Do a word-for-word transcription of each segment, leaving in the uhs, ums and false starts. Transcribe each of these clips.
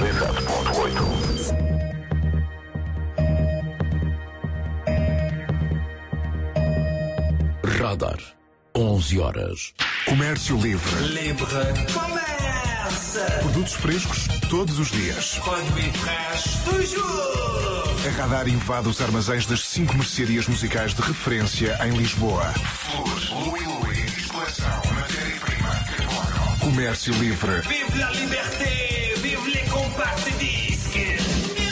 cento e sete ponto oito. Radar. onze horas. Comércio Livre. Livre. Commerce. Produtos frescos todos os dias. Produits frais toujours. A Radar invade os armazéns das cinco mercearias musicais de referência em Lisboa. Flores, Louis Louis, coleção, matéria-prima, carbono. Comércio Livre. Vive la liberté, vive les compacts disques.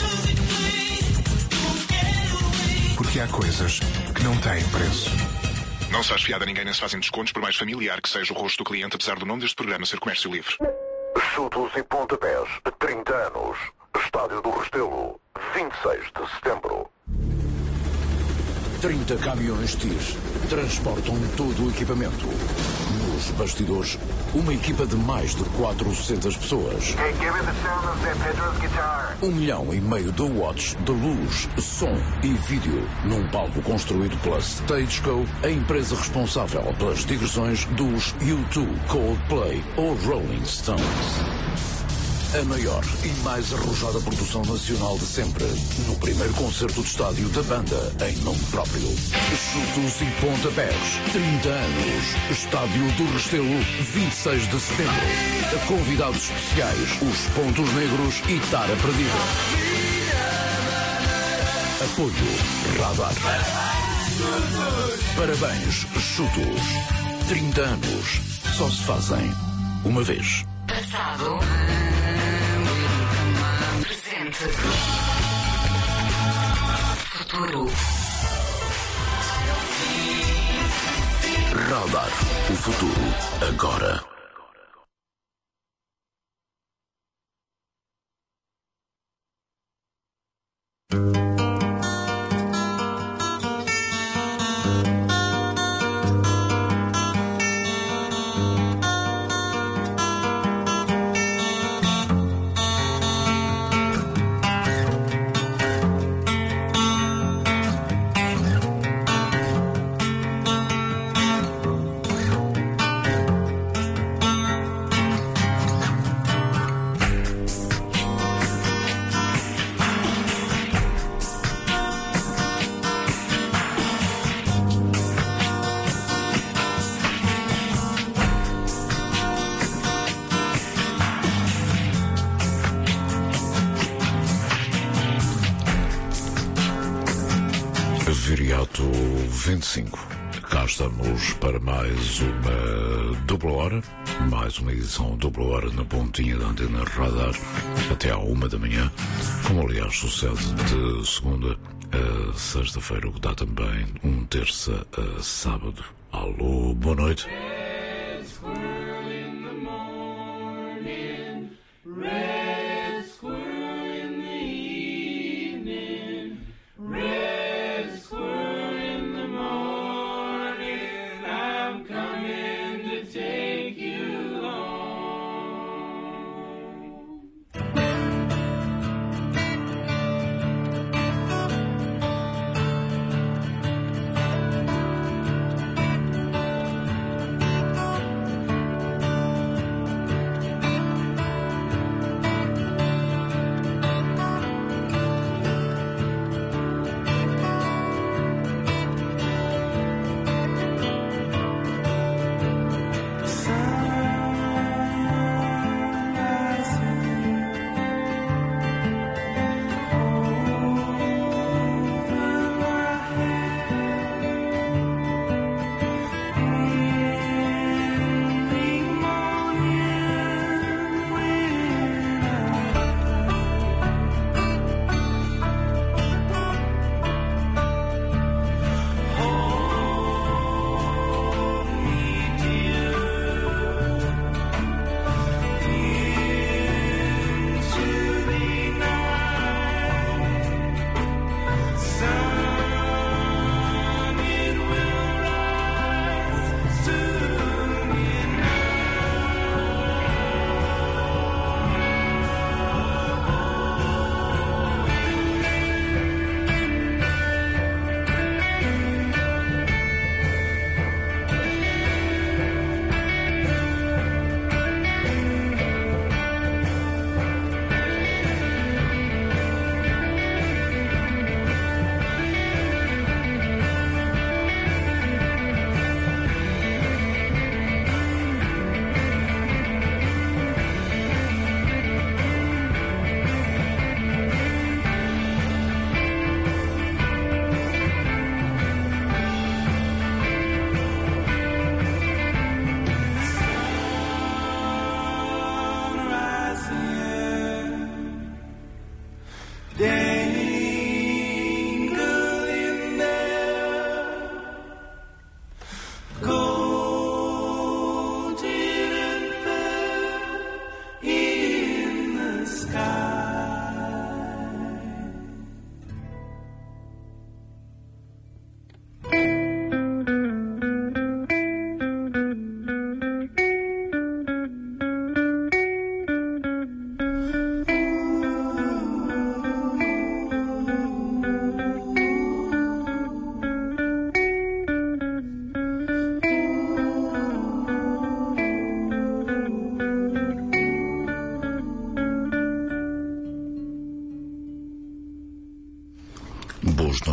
Porque há coisas que não têm preço. Não se faz fiado a ninguém, nem se fazem descontos, por mais familiar que seja o rosto do cliente, apesar do nome deste programa ser Comércio Livre. Chutos e pontapés, trinta anos. Estádio do Restelo, vinte e seis de setembro. trinta caminhões T I R transportam todo o equipamento. Nos bastidores, uma equipa de mais de quatrocentas pessoas. Hey, give me the sound of Zé Pedro's guitar. Um milhão e meio de watts de luz, som e vídeo num palco construído pela Stageco, a empresa responsável pelas digressões dos U dois, Coldplay ou Rolling Stones. A maior e mais arrojada produção nacional de sempre. No primeiro concerto de estádio da banda, em nome próprio. Chutos e pontapés. trinta anos. Estádio do Restelo, vinte e seis de setembro. A convidados especiais, os Pontos Negros e Tara Perdida. Apoio Radar. Parabéns, Chutos. trinta anos. Só se fazem uma vez. Passado. Futuro. Radar. O futuro agora. Viriato vinte e cinco. Cá estamos para mais uma dupla hora, mais uma edição dupla hora na pontinha da antena Radar, até à uma da manhã, como aliás sucede de segunda a sexta-feira, o que dá também um terça a sábado. Alô, boa noite.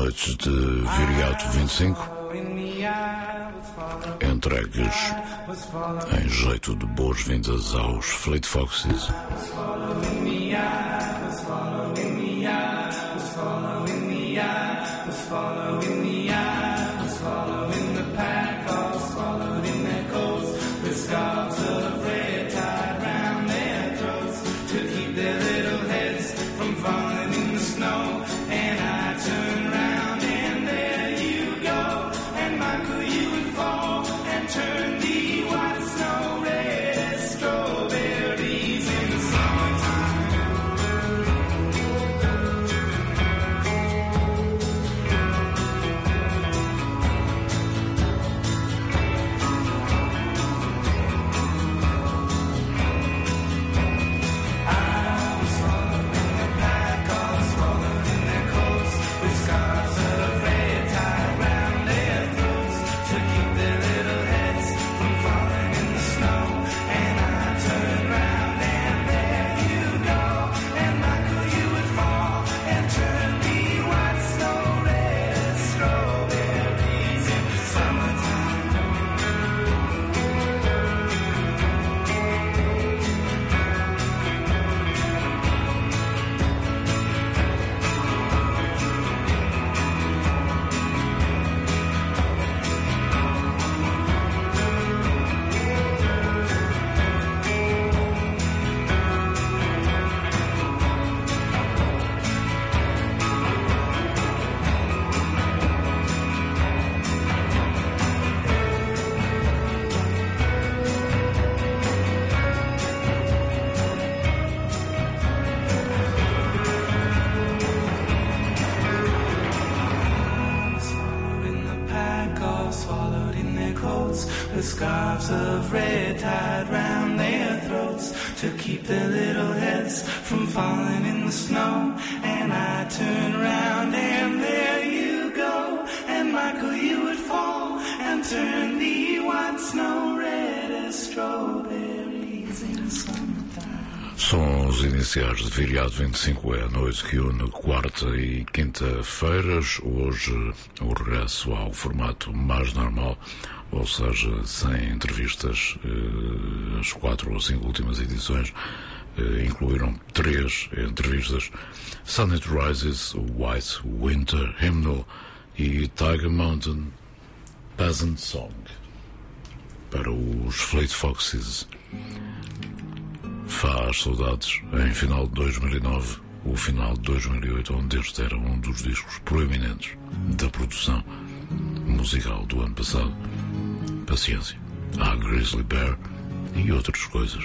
noites de Viriato vinte e cinco, entregues em jeito de boas-vindas aos Fleet Foxes. With scarves of red tied round their throats to keep their little heads from falling in the snow. And I turn around and there you go. And Michael, you would fall and turn the white snow red as strawberries in summertime. Sons iniciais de Viriato vinte e cinco é a noite que une quarta e quinta-feiras. Hoje o regresso ao formato mais normal, ou seja, sem entrevistas. As quatro ou cinco últimas edições incluíram três entrevistas: Sun It Rises, White Winter Hymnal e Tiger Mountain Peasant Song. Para os Fleet Foxes, faz saudades em final de dois mil e nove, o final de dois mil e oito, onde este era um dos discos proeminentes da produção musical do ano passado. Paciência, há Grizzly Bear e outras coisas.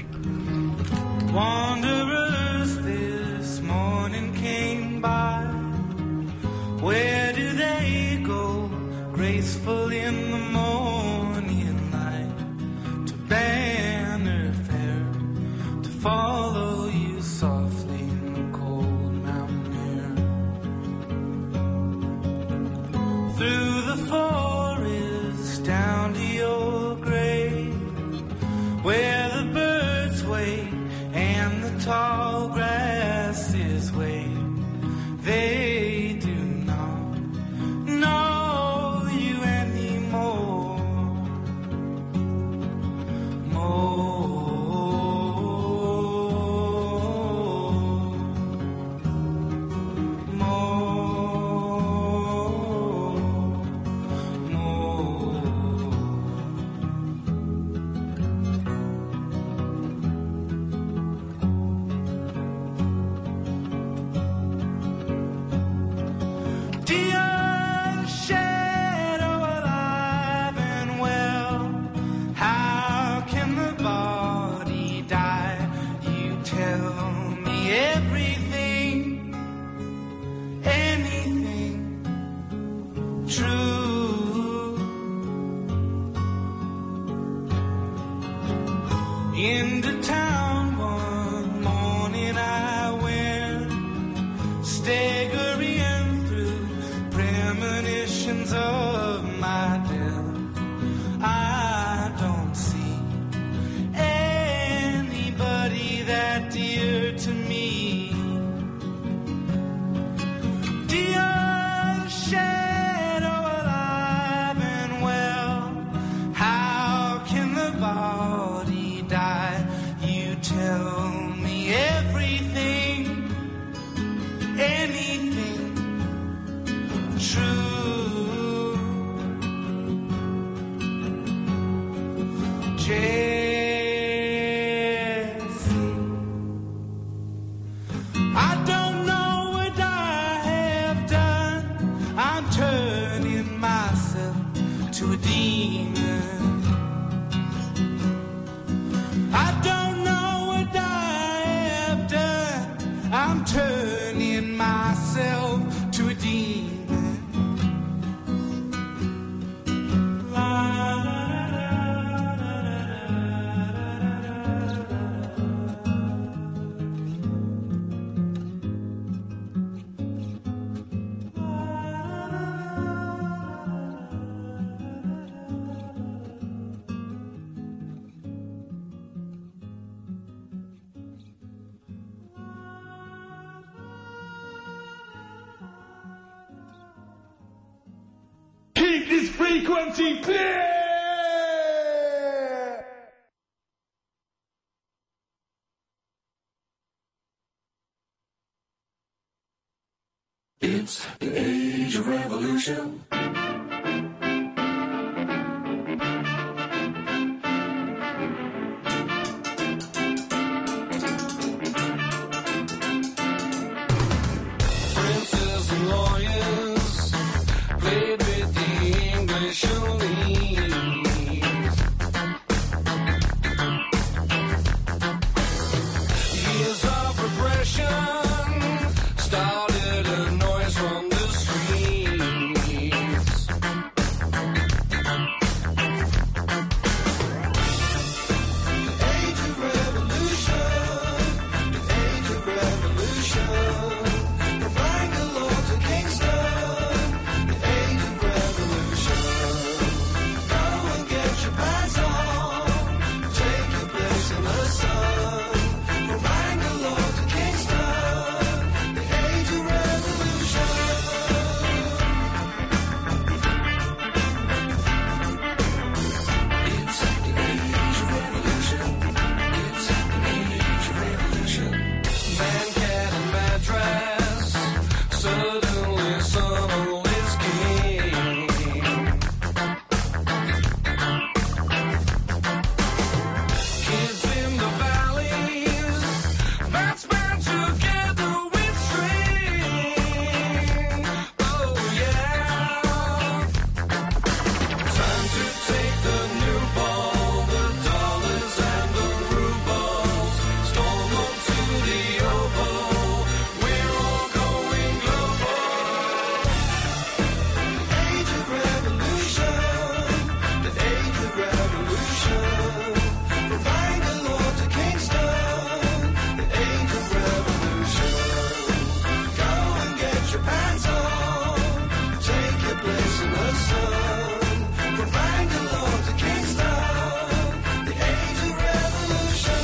Wanderers this morning came by. Where do they go? Graceful in the morning light, to Banner Fair, to follow you softly in the cold mountain air. Through the forest down to your grave, where the birds wait and the tall grasses wave. They do not know you anymore. More, more, more. Dear shadow alive and well, how can the body die? You tell me everything, anything true. Into town one morning I went, staggering through premonitions of my death. I don't see anybody that dear to me. Dear shadow I don't know what I have done. I'm turning myself to a demon. I don't know what I have done. I'm turning myself to a demon. Keep this frequency clear! It's the age of revolution. Princes and lawyers played with the English elite. Years of repression started a noise from the streets. The age of revolution, the age of revolution. From Bangalore to Kingston, the age of revolution. Go and get your pants on, take your place in the sun. From Bangalore to Kingston, the age of revolution. It's the age of revolution. It's the age of revolution. Mancat and Madras, suddenly someone is king. Kids in the valleys, that's band together with string. Oh yeah. Time to take the new ball, the dollars and the rubles. Storm on to the oval, we're all going global. The age of revolution, the age of revolution. From Bangalore to Kingston, the age of revolution. Go and get your pants on, take your place in the sun. From Bangalore to Kingston, the age of revolution.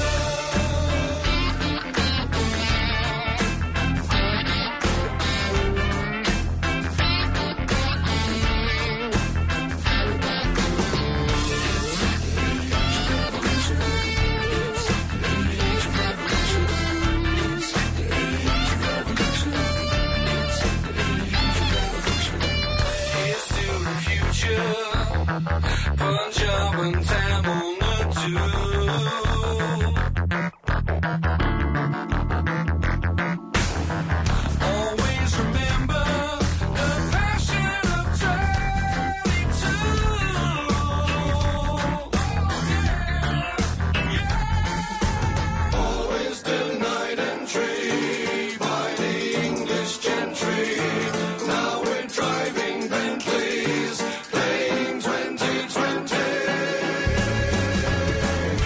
Here's to the future, Punjab and Tamil Nadu. Always remember the passion of twenty-two. Always denied entry by the English gentry. Now we're driving Bentleys, playing twenty twenty.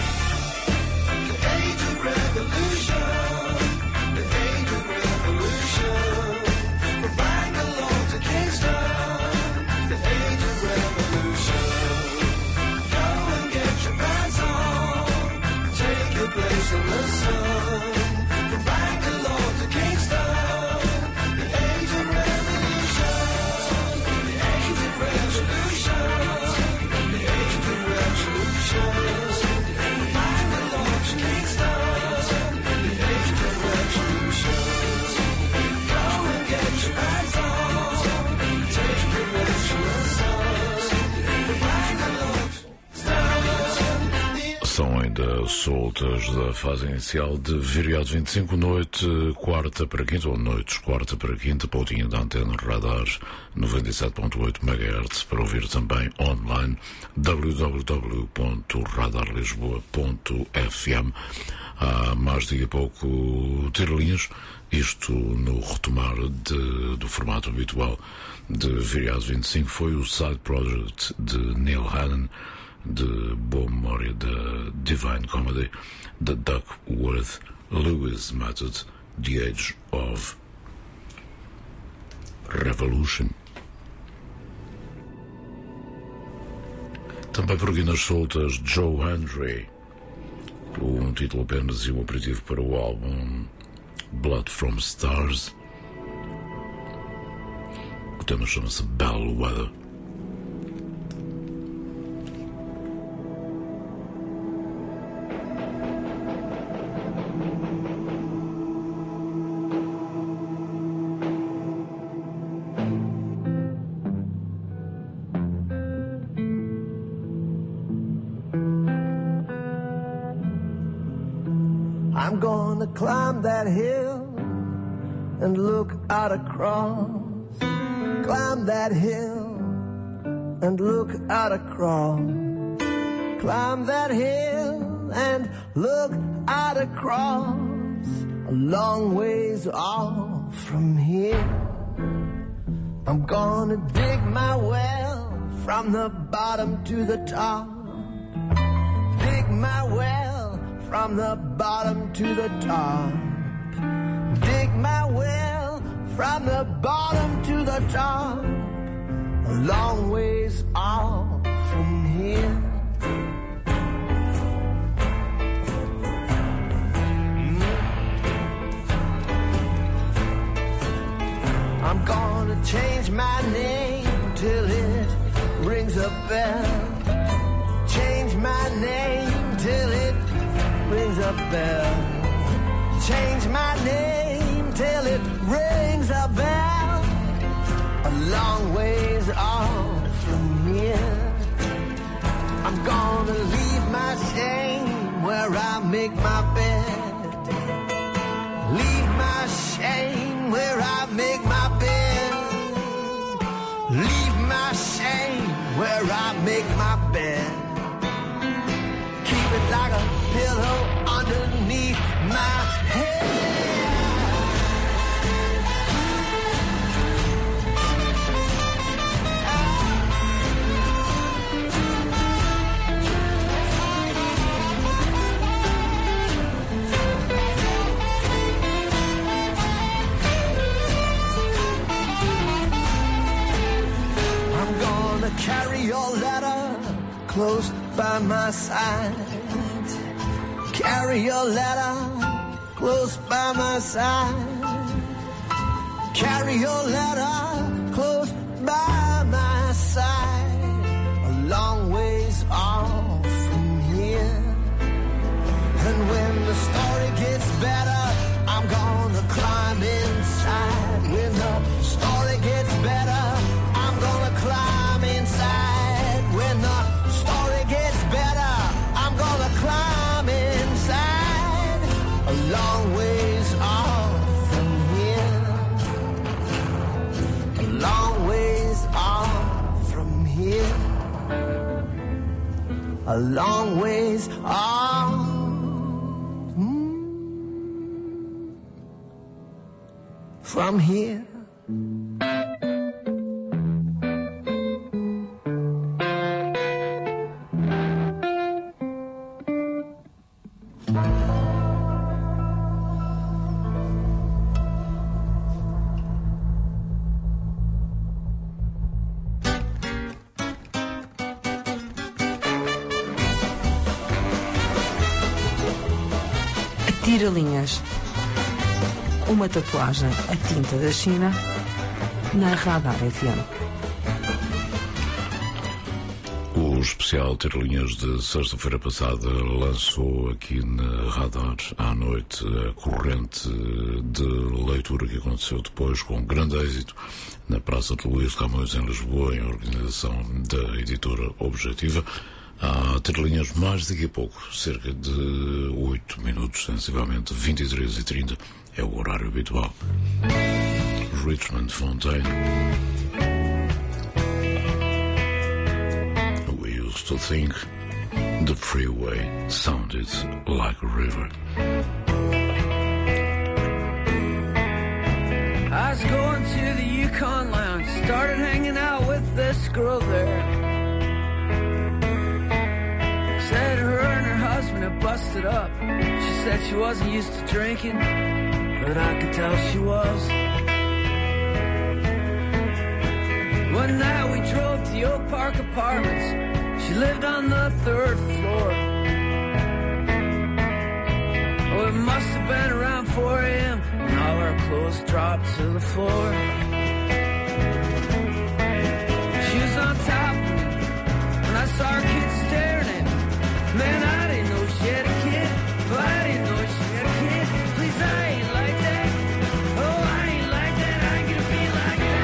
ainda soltas da fase inicial de Viriato vinte e cinco, noite quarta para quinta, ou noites quarta para quinta, pontinha da antena radar noventa e sete ponto oito megahertz, para ouvir também online w w w ponto radar lisboa ponto f m. Há mais de a pouco tirelinhas, isto no retomar de, do formato habitual de Viriato vinte e cinco, foi o side project de Neil Hannon, de boa memória da Divine Comedy, The Duckworth Lewis Method, The Age of Revolution. Também por aqui nas soltas, Joe Hendry, um título apenas e um aperitivo para o álbum Blood from Stars. O tema chama-se Bellwether. I'm gonna climb that hill and look out across. Climb that hill and look out across. Climb that hill and look out across. A long ways off from here. I'm gonna dig my well from the bottom to the top. Dig my well from the bottom to the top. Dig my well from the bottom to the top. A long ways off from here. Mm. I'm gonna change my name till it rings a bell. Change my name till it rings a bell. Change my name till it rings a bell. A long ways off from here. I'm gonna leave my shame where I make my bed. Leave my shame where I make my bed. Leave my shame where I make my bed. Keep it like a pillow underneath my head. I'm gonna carry your letter close by my side. Carry your letter close by my side. Carry your letter close by my side. A long ways off from here. And when the story gets better, I'm gonna climb inside. When the story gets better, I'm gonna climb inside. When the story gets better, I'm gonna climb inside. A long ways off from here. A long ways off from here. A long ways off mm, from here. Tira-linhas. Uma tatuagem a tinta da China na Radar F M. O especial Tira-linhas de sexta-feira passada lançou aqui na Radar à noite a corrente de leitura que aconteceu depois com grande êxito na Praça de Luís de Camões em Lisboa, em organização da editora Objetiva. Há trilhinhas mais daqui a pouco, cerca de oito minutos, sensivelmente vinte e três e trinta, é o horário habitual. Richmond Fontaine. We used to think the freeway sounded like a river. I was going to the Yukon Lounge, started hanging out with this girl there. Said her and her husband had busted up. She said she wasn't used to drinking, but I could tell she was. One night we drove to the Oak Park Apartments. She lived on the third floor. Oh, it must have been around four a.m. when all our clothes dropped to the floor. She was on top of me, and I saw her kid staring at me. Man, I didn't know she had a kid. Oh, I didn't know she had a kid. Please, I ain't like that. Oh, I ain't like that. I ain't gonna be like that.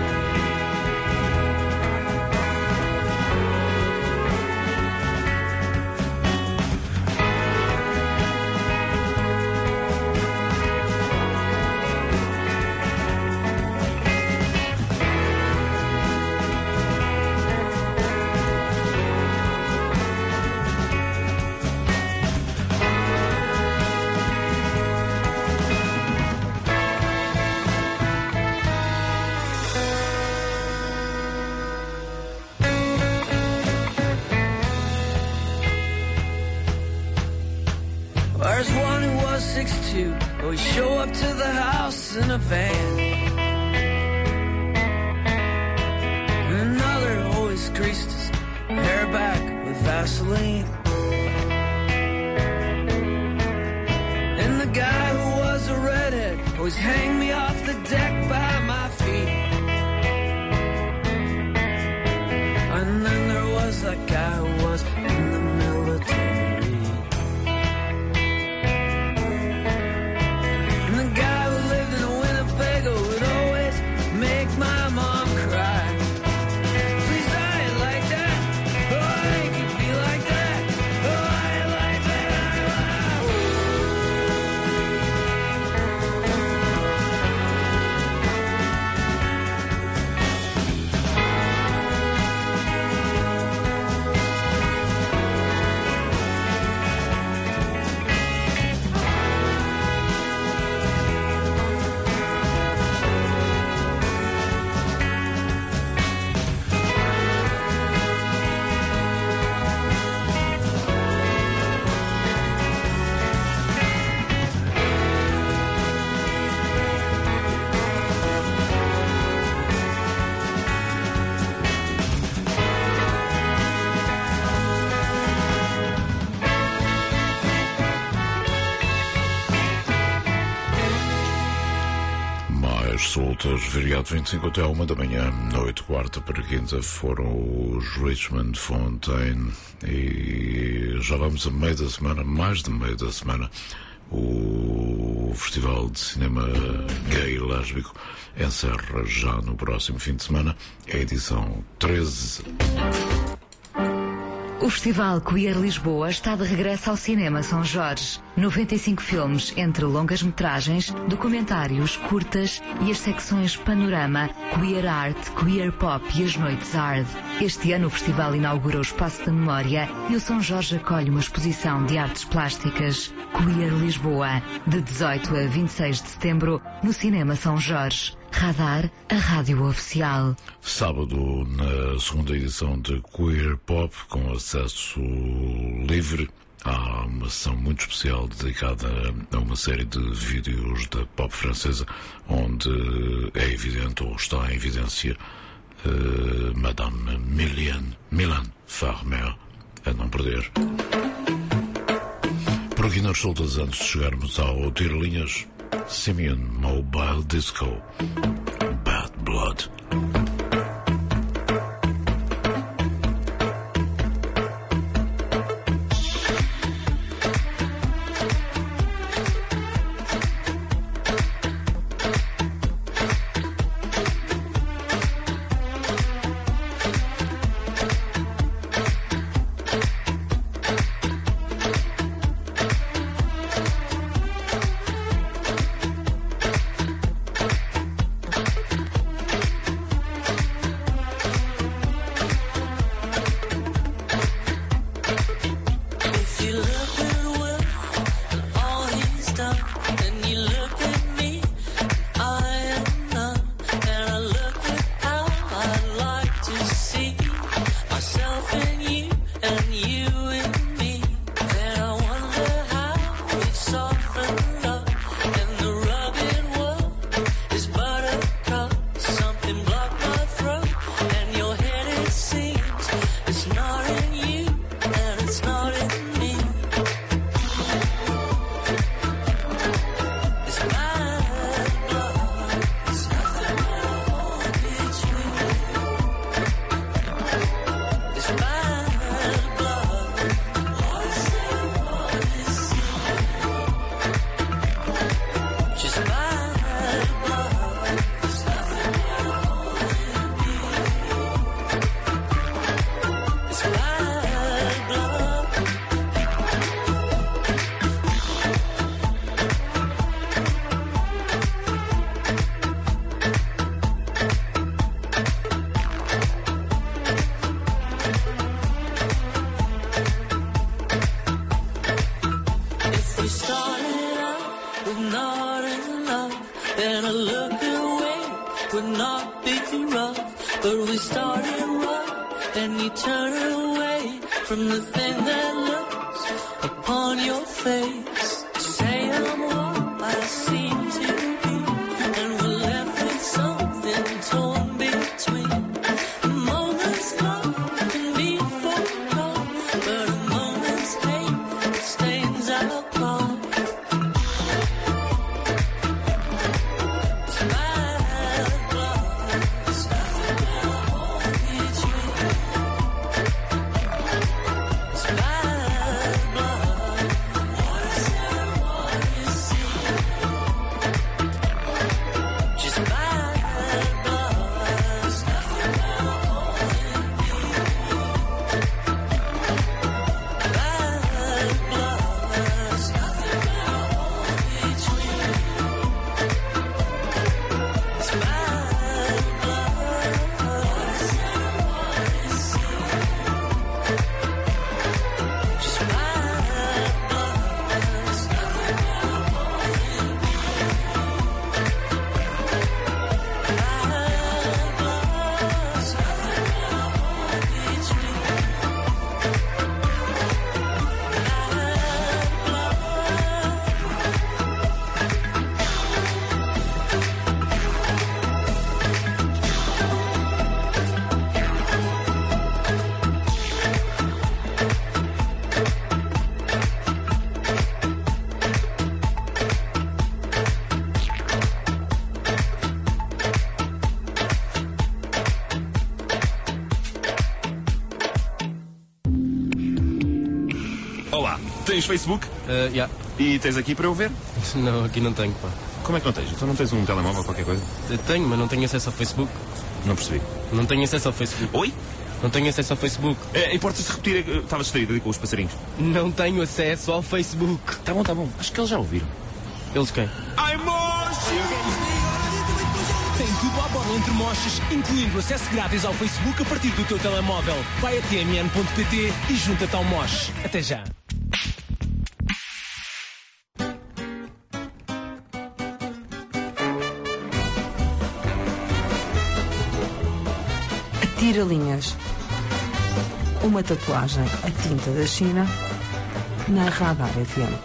There's one who was six two, oh, he show up to the house in a van. And another always greased his hair back with Vaseline. And the guy who was a redhead always hanged me off the deck by my feet. And then there was that guy who was in the military. My mom cried. Please, I ain't like that. Oh, I ain't gonna be like that. Oh, I ain't like that. Soltas, variado vinte e cinco até uma da manhã, noite quarta para quinta, foram os Richmond Fontaine. E já vamos a meio da semana, mais de meio da semana, o Festival de Cinema Gay e Lésbico encerra já no próximo fim de semana a edição treze. O Festival Queer Lisboa está de regresso ao Cinema São Jorge. noventa e cinco filmes, entre longas-metragens, documentários, curtas e as secções Panorama, Queer Art, Queer Pop e as Noites Hard. Este ano o festival inaugura o Espaço da Memória e o São Jorge acolhe uma exposição de artes plásticas. Queer Lisboa, de dezoito a vinte e seis de setembro, no Cinema São Jorge. Radar, a rádio oficial. Sábado, na segunda edição de Queer Pop, com acesso livre, há uma sessão muito especial dedicada a uma série de vídeos da pop francesa, onde é evidente, ou está em evidência, uh, Madame Mylène, Mylène Farmer, a não perder. Por aqui nas soltas, antes de chegarmos ao Tirelinhas, Simeon Mobile Disco, Bad Blood. nothing, you and you and me. And I wonder how we've softened up, and the rugged world is buttercup. Something blocked my throat, and your head, it seems, it's not in you, and it's not in me. It's bad blood, it's nothing but a hole between. It's bad blood, what is it, what is it? Just bad blood, it's nothing but a hole in me. It's bad blood. If we started out with not enough, then a look away would not be rough. But we started rough, then you turn away from the thing that looks upon your face. Say I'm what I seem to be, and we're left with something torn between. A moment's love can be forgot, but a moment's hate, it stains our cloth. It's bad blood, it's nothing but a hole between. It's bad blood, what is it, what is it? Just bad blood, it's nothing but a hole in me. Bad blood, it's nothing but a hole between. It's bad blood, what is it, what is it? Just bad blood, it's nothing but a hole in me. Bad blood, it's nothing but a hole between. Bad blood. Olá, tens Facebook? Uh, yeah. E tens aqui para eu ver? Não, aqui não tenho, pá. Como é que não tens? Tu não tens um telemóvel ou qualquer coisa? Eu tenho, mas não tenho acesso ao Facebook. Não percebi. Não tenho acesso ao Facebook. Oi? Não tenho acesso ao Facebook. É, importa-se repetir, eh, estava distraído ali com os passarinhos. Não tenho acesso ao Facebook. Tá bom, tá bom. Acho que eles já ouviram. Eles quem? Ai, moço! Tem tudo à borla entre mochas, incluindo acesso grátis ao Facebook a partir do teu telemóvel. Vai a t m n ponto p t e junta-te ao Mosh. Até já. Tira-linhas. Uma tatuagem a tinta da China na Radar F M.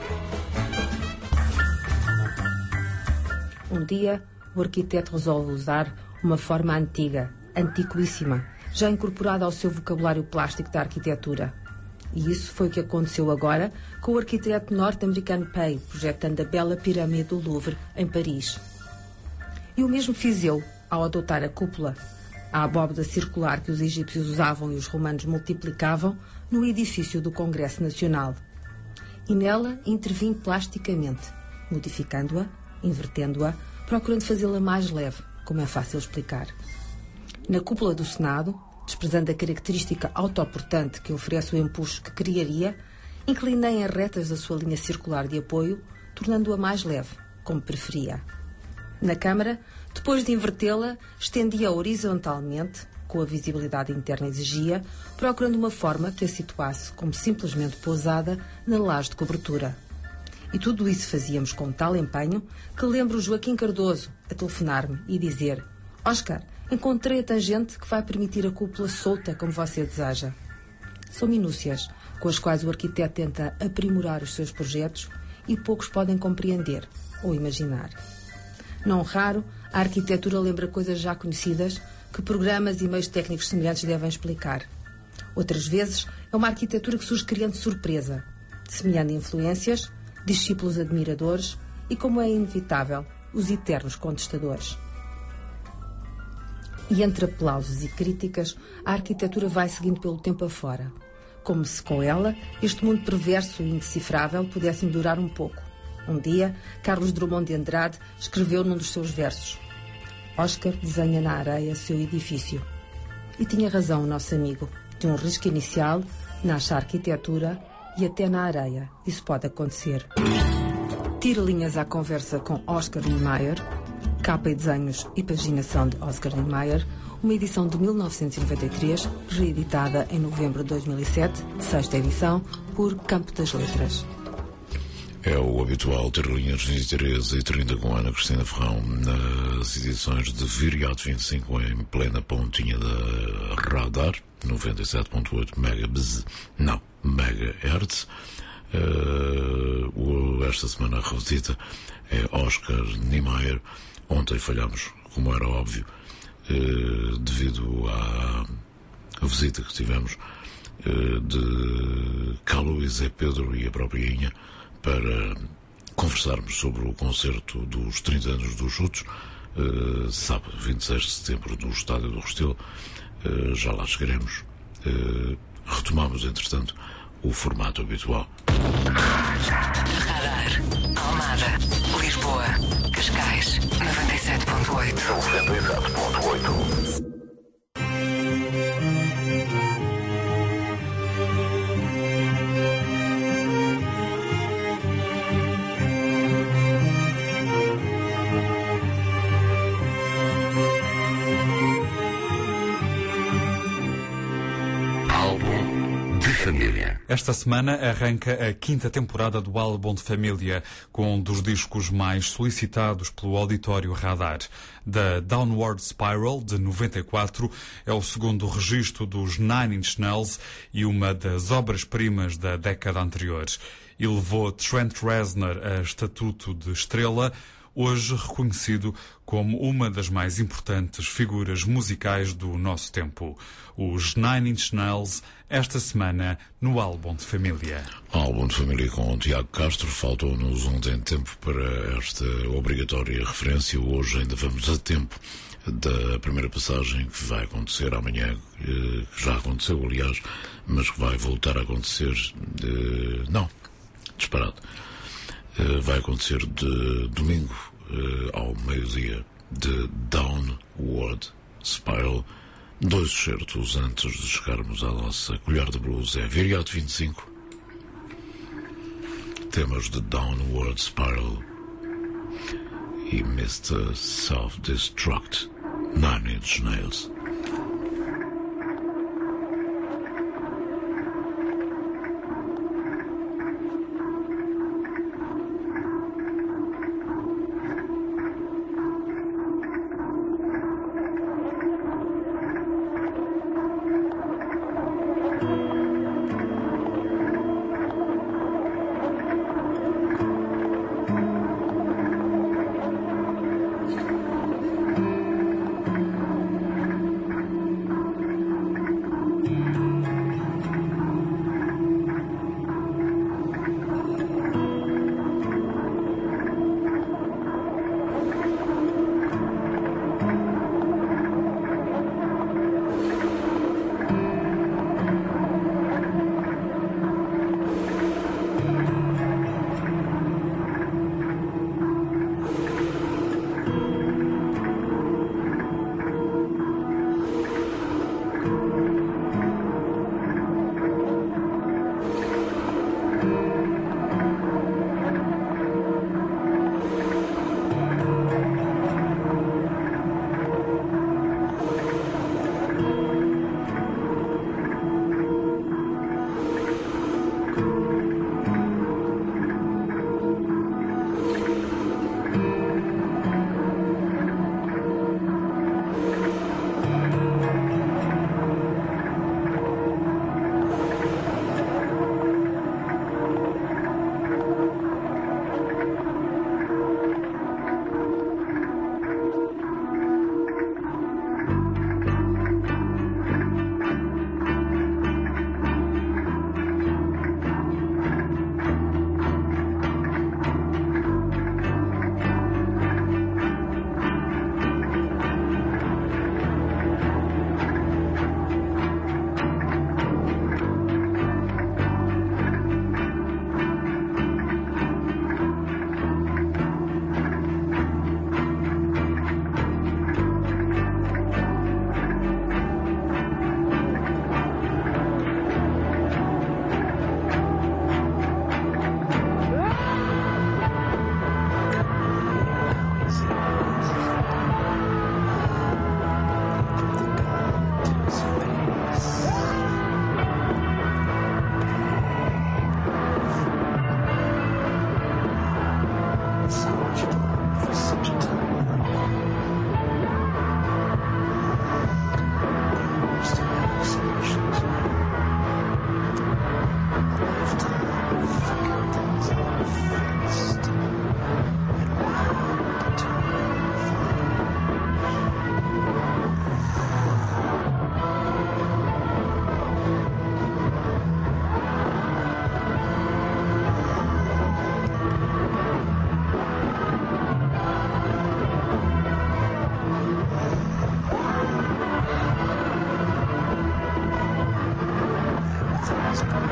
Um dia, o arquiteto resolve usar uma forma antiga, antiquíssima, já incorporada ao seu vocabulário plástico da arquitetura. E isso foi o que aconteceu agora com o arquiteto norte-americano Pei, projetando a bela pirâmide do Louvre, em Paris. E o mesmo fiz eu, ao adotar a cúpula, a abóbada circular que os egípcios usavam e os romanos multiplicavam, no edifício do Congresso Nacional. E nela intervim plasticamente, modificando-a, invertendo-a, procurando fazê-la mais leve, como é fácil explicar. Na cúpula do Senado, desprezando a característica autoportante que oferece o empuxo que criaria, inclinei as retas da sua linha circular de apoio, tornando-a mais leve, como preferia. Na Câmara, depois de invertê-la, estendia-a horizontalmente, com a visibilidade interna exigia, procurando uma forma que a situasse como simplesmente pousada na laje de cobertura. E tudo isso fazíamos com tal empenho que lembro o Joaquim Cardoso a telefonar-me e dizer: Oscar, encontrei a tangente que vai permitir a cúpula solta como você deseja. São minúcias, com as quais o arquiteto tenta aprimorar os seus projetos e poucos podem compreender ou imaginar. Não raro, a arquitetura lembra coisas já conhecidas que programas e meios técnicos semelhantes devem explicar. Outras vezes, é uma arquitetura que surge criando surpresa, semelhando influências, discípulos admiradores e, como é inevitável, os eternos contestadores. E entre aplausos e críticas, a arquitetura vai seguindo pelo tempo afora, como se com ela este mundo perverso e indecifrável pudesse melhorar um pouco. Um dia, Carlos Drummond de Andrade escreveu num dos seus versos: Oscar desenha na areia seu edifício. E tinha razão o nosso amigo. De um risco inicial, nasce a arquitetura e até na areia isso pode acontecer. Tire linhas à conversa com Oscar Niemeyer, capa e desenhos e paginação de Oscar Niemeyer, uma edição de mil novecentos e noventa e três, reeditada em novembro de dois mil e sete, sexta edição, por Campo das Letras. É o habitual ter linhas vinte e três e trinta com Ana Cristina Ferrão nas edições de Viriato vinte e cinco em plena pontinha da Radar, noventa e sete ponto oito megabits, não, megahertz. Uh, esta semana a revisita é Oscar Niemeyer. Ontem falhámos, como era óbvio, uh, devido à visita que tivemos uh, de Carlos Zé Pedro e a própria Inha para conversarmos sobre o concerto dos trinta anos dos Chutes, uh, sábado vinte e seis de setembro, no Estádio do Restelo. Uh, já lá chegaremos. Uh, retomamos, entretanto, o formato habitual. Radar, Almada, Lisboa, Cascais, noventa e sete ponto oito. noventa e sete ponto oito. Família. Esta semana arranca a quinta temporada do Álbum de Família, com um dos discos mais solicitados pelo auditório Radar. Da Downward Spiral, de noventa e quatro, é o segundo registro dos Nine Inch Nails e uma das obras-primas da década anterior. Elevou Trent Reznor a estatuto de estrela, hoje reconhecido como uma das mais importantes figuras musicais do nosso tempo. Os Nine Inch Nails, esta semana, no Álbum de Família. Álbum de Família com o Tiago Castro. Faltou-nos um tempo para esta obrigatória referência. Hoje ainda vamos a tempo da primeira passagem que vai acontecer amanhã, que já aconteceu, aliás, mas que vai voltar a acontecer, de... não, disparado. Vai acontecer de domingo ao meio-dia, de Downward Spiral. Dois certos antes de chegarmos à nossa colher de blues. É Viriato vinte e cinco. Temas de Downward Spiral e mister Self-Destruct, Nine Inch Nails.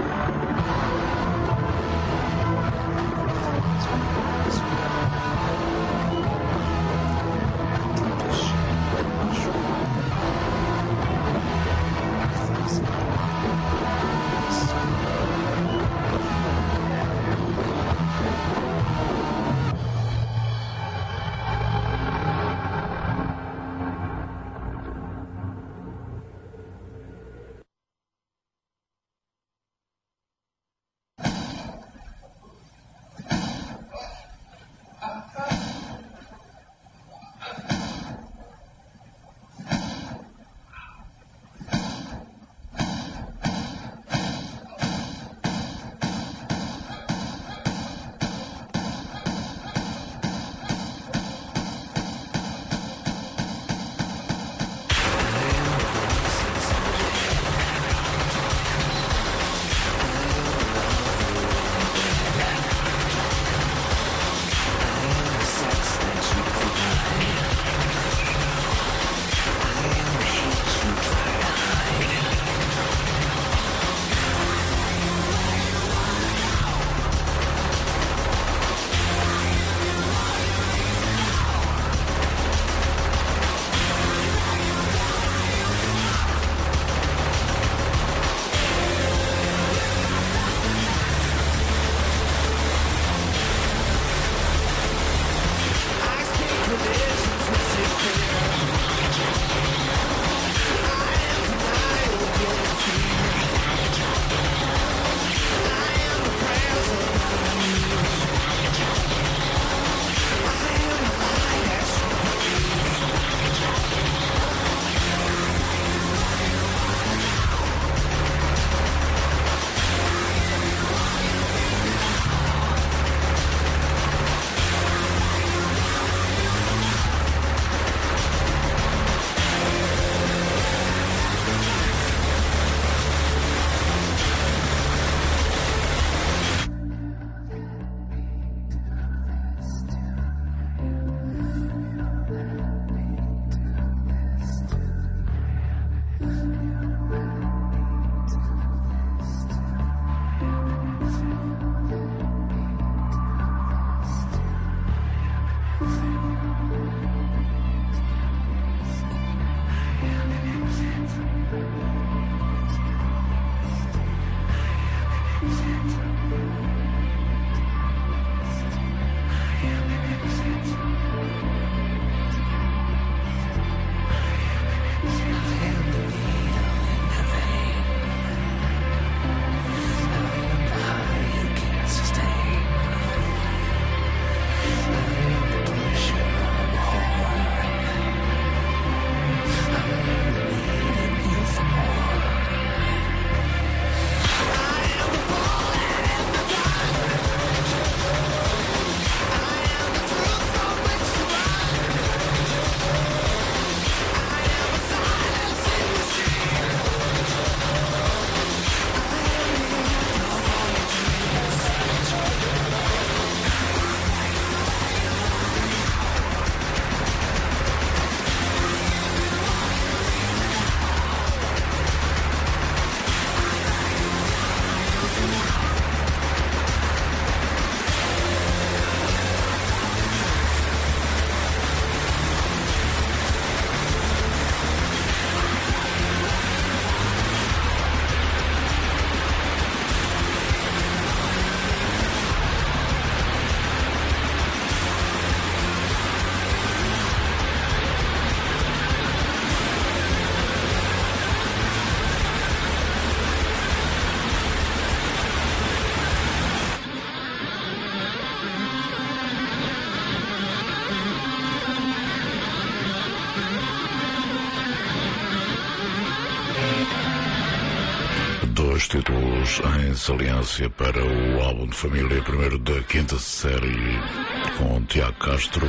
Dois títulos em saliência para o álbum de família, primeiro da quinta série com Tiago Castro.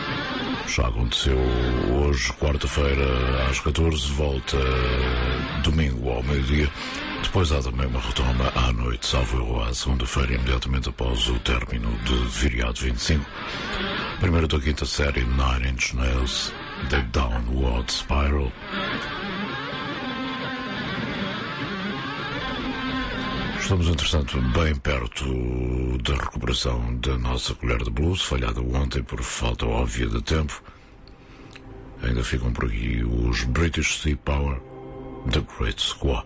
Já aconteceu hoje, quarta-feira, às catorze, volta domingo ao meio-dia. Depois há também uma retoma à noite, salvo eu, à segunda-feira, imediatamente após o término de Viriato vinte e cinco. Primeiro da quinta série, Nine Inch Nails, The Downward Spiral. Estamos, entretanto, bem perto da recuperação da nossa colher de blues, falhada ontem por falta óbvia de tempo. Ainda ficam por aqui os British Sea Power, The Great Squaw.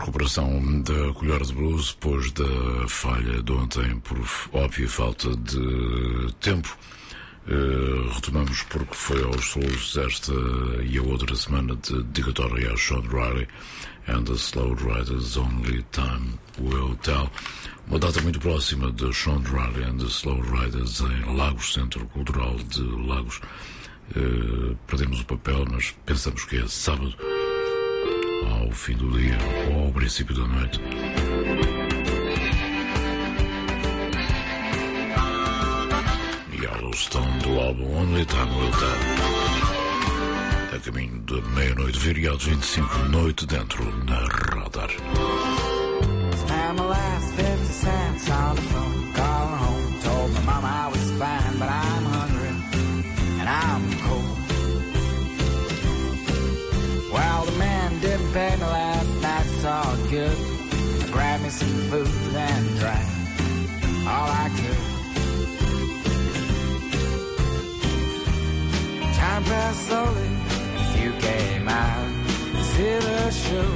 recuperação da colher de blues depois da falha de ontem por óbvia falta de tempo. Uh, retomamos porque foi aos solos esta e a outra semana de dedicatória a Sean Riley and the Slow Riders, Only Time Will Tell. Uma data muito próxima de Sean Riley and the Slow Riders em Lagos, Centro Cultural de Lagos. Uh, perdemos o papel, mas pensamos que é sábado, ao fim do dia ou ao princípio da noite. Yellowstone do álbum Only Time Will Tell. A caminho da meia-noite, viriados vinte e cinco, noite dentro na Radar. Spent my last fifty cents on the phone, calling home. Told my mama I was fine, but I'm hungry and I'm cold. Well, the man didn't pay me last night, so all good. I grabbed me some food and drank all I could. Time passed slowly, as you came out to see the show.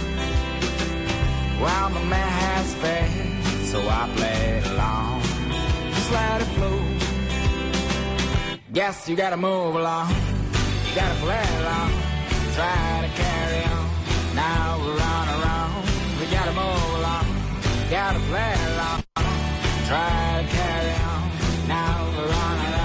Well, my man has faith, so I played along. Just let it flow. Guess you gotta move along, you gotta play along. Try to carry on, now we're on our own. We gotta move along, gotta play along. Try to carry on, now we're on our own.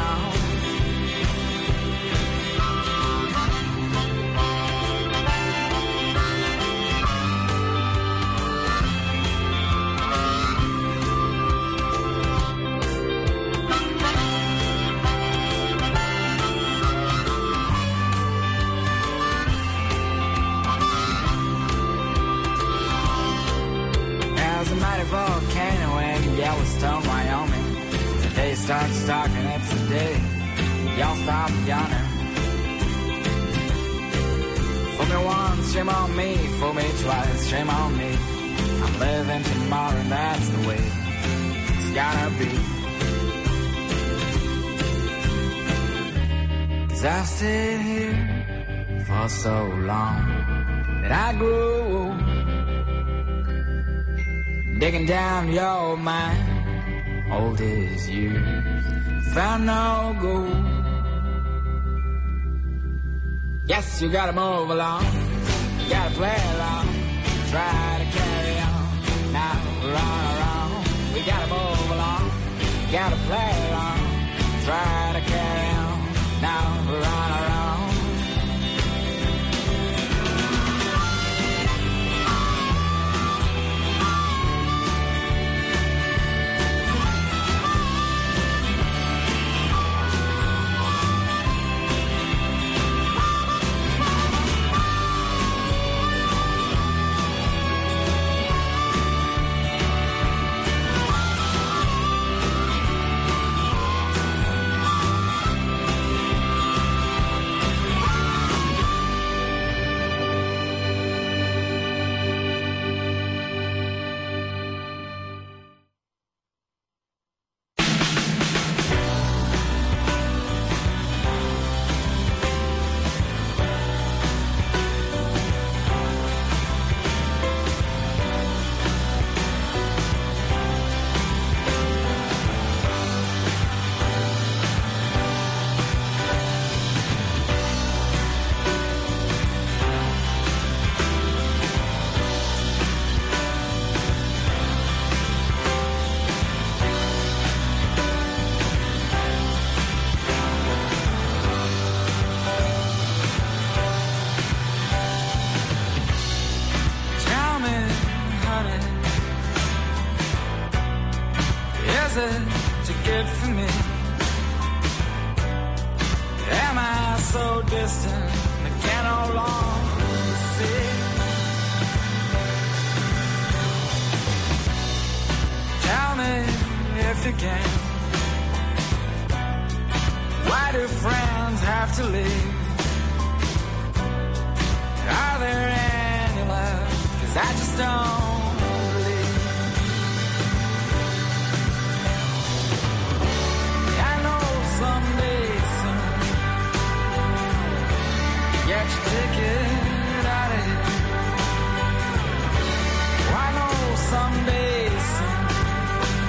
Volcano in Yellowstone, Wyoming. The day starts talking, it's the day y'all stop yawning. Fool me once, shame on me. Fool me twice, shame on me. I'm living tomorrow, and that's the way it's gotta be. 'Cause I've stayed here for so long that I grew old, digging down your mind, old as you, found no gold. Yes, you gotta move along, you gotta play along, try to carry on, now we're on our own. We gotta move along, gotta play along, try to carry on, now we're on our own. To get for me, am I so distant I can no longer see? Tell me if you can, why do friends have to leave? Are there any left? 'Cause I just don't. Get your ticket out of here.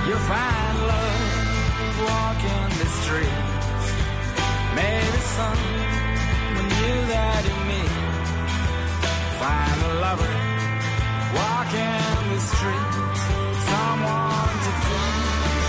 You'll find love walking the streets. Maybe someone new that you meet. Find a lover walking the streets. Someone to keep.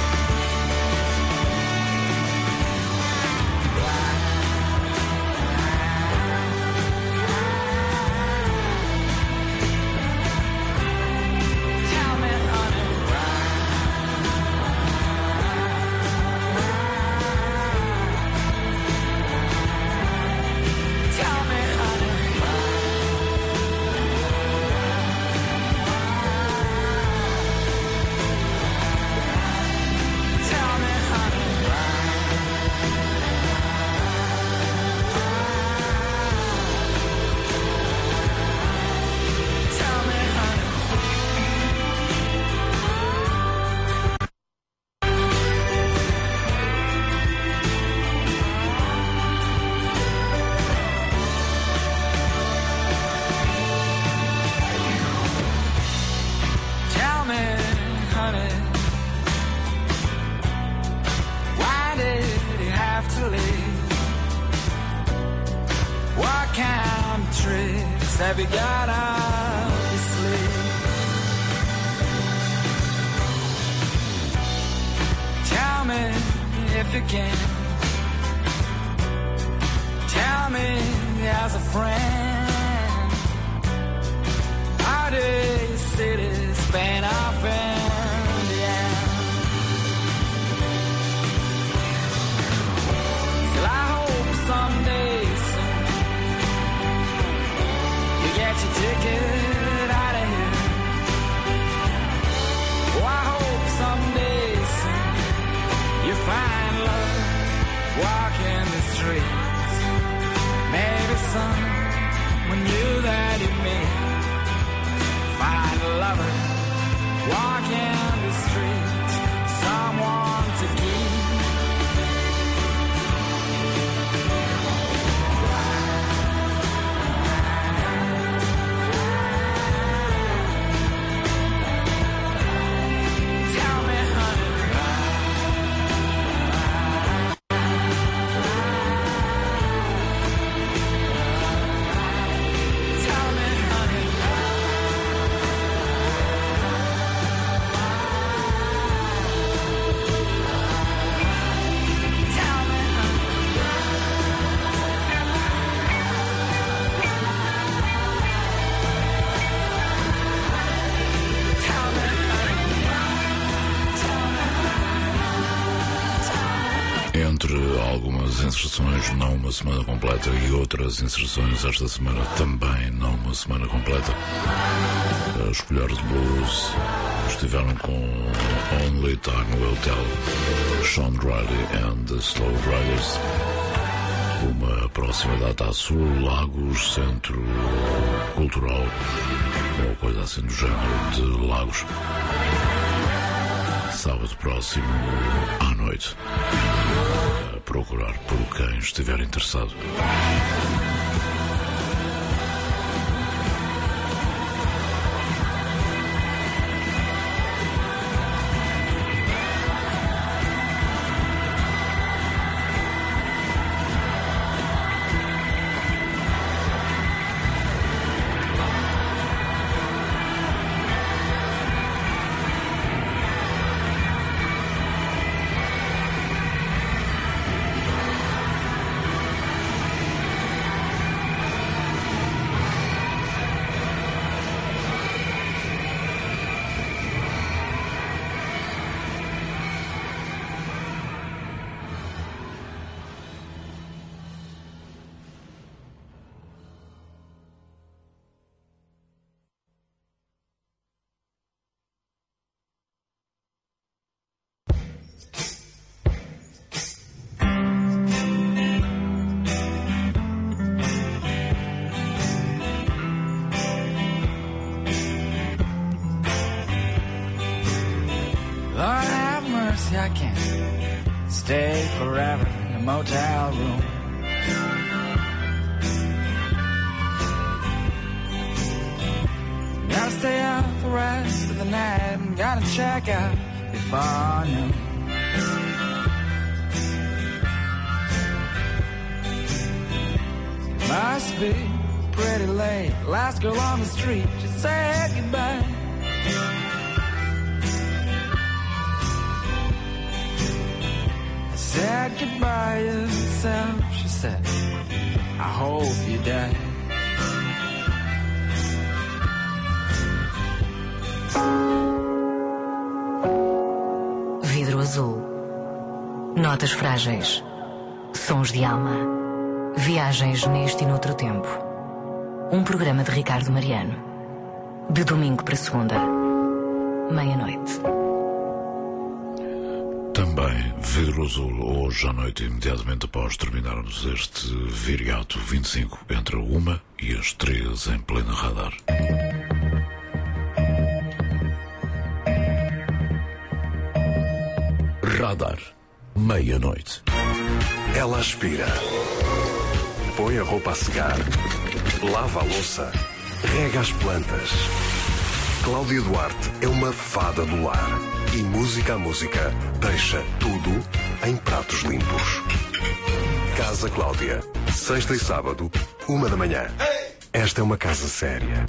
Have you got up your sleeve? Tell me if you can. Tell me as a friend. How do you see this pain off in the end? Still I hope someday soon you get your ticket out of here. Oh, I hope someday soon you find love walking the streets. Maybe someone new that you meet. Find a lover walking the streets. Someone to keep. Entre algumas inserções, não uma semana completa, e outras inserções esta semana também não uma semana completa. As colheres de blues estiveram com Only Time Will Tell, Sean Riley and the Slow Riders. Uma próxima data a sul, Lagos, Centro Cultural, ou coisa assim do género, de Lagos. Sábado próximo à noite. A procurar por quem estiver interessado. I can't stay forever in a motel room. Gotta stay up the rest of the night and gotta check out if I knew. Must be pretty late. Last girl on the street just said goodbye. Said goodbye yourself, she said, I hope you die. Vidro azul. Notas frágeis. Sons de alma. Viagens neste e noutro tempo. Um programa de Ricardo Mariano. De domingo para segunda. Meia-noite. Também Vidro Azul, hoje à noite, imediatamente após terminarmos este Viriato vinte e cinco, entre a uma e as três em pleno radar. Radar, meia-noite. Ela aspira, põe a roupa a secar, lava a louça, rega as plantas. Cláudia Duarte é uma fada do lar e música a música deixa tudo em pratos limpos. Casa Cláudia, sexta e sábado, uma da manhã. Esta é uma casa séria.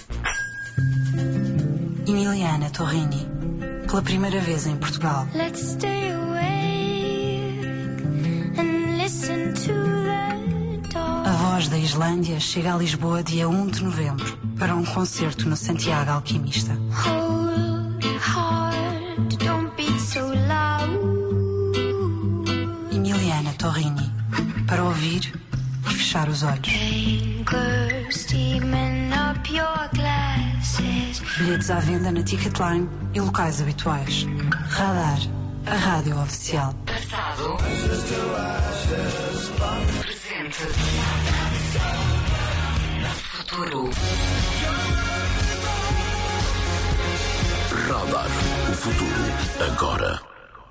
Emiliana Torrini, pela primeira vez em Portugal. Let's stay awake and listen to the dawn. A Voz da Islândia chega a Lisboa dia um de novembro para um concerto no Santiago Alquimista. Hold hard, don't beat so loud. Emiliana Torrini, para ouvir e fechar os olhos. Anger steaming up your glasses. Bilhetes à venda na Ticketline e locais habituais. Radar, a rádio oficial. Passado. Presente. Futuro. Radar, o futuro, agora.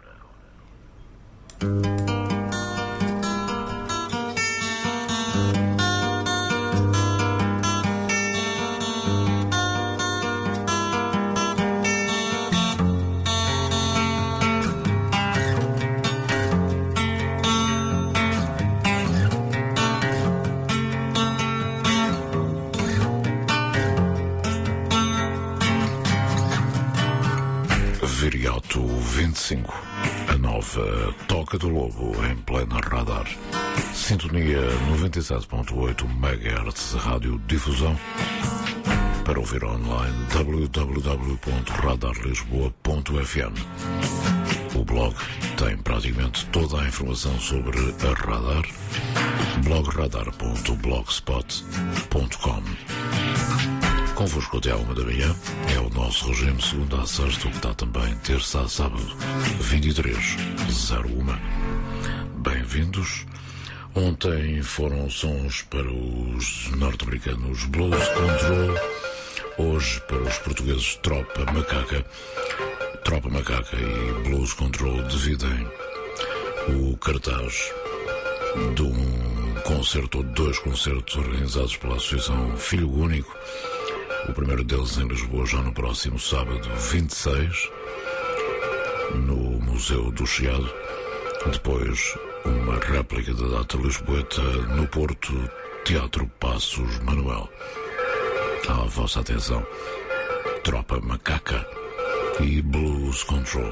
Viriato vinte e cinco, a nova Toca do Lobo em plena radar. Sintonia noventa e sete ponto oito megahertz, rádio difusão. Para ouvir online, w w w ponto radar lisboa ponto f m. O blog tem praticamente toda a informação sobre a radar. blog radar ponto blogspot ponto com. Convosco até à uma da manhã. É o nosso regime segunda a sexta, o que está também terça a sábado, vinte e três zero um. Bem-vindos. Ontem foram sons para os norte-americanos Blues Control. Hoje para os portugueses Tropa Macaca. Tropa Macaca e Blues Control dividem o cartaz de um concerto ou de dois concertos organizados pela Associação Filho Único. O primeiro deles em Lisboa já no próximo sábado, vinte e seis, no Museu do Chiado. Depois, uma réplica da data lisboeta no Porto, Teatro Passos Manuel. À vossa atenção, Tropa Macaca e Blues Control.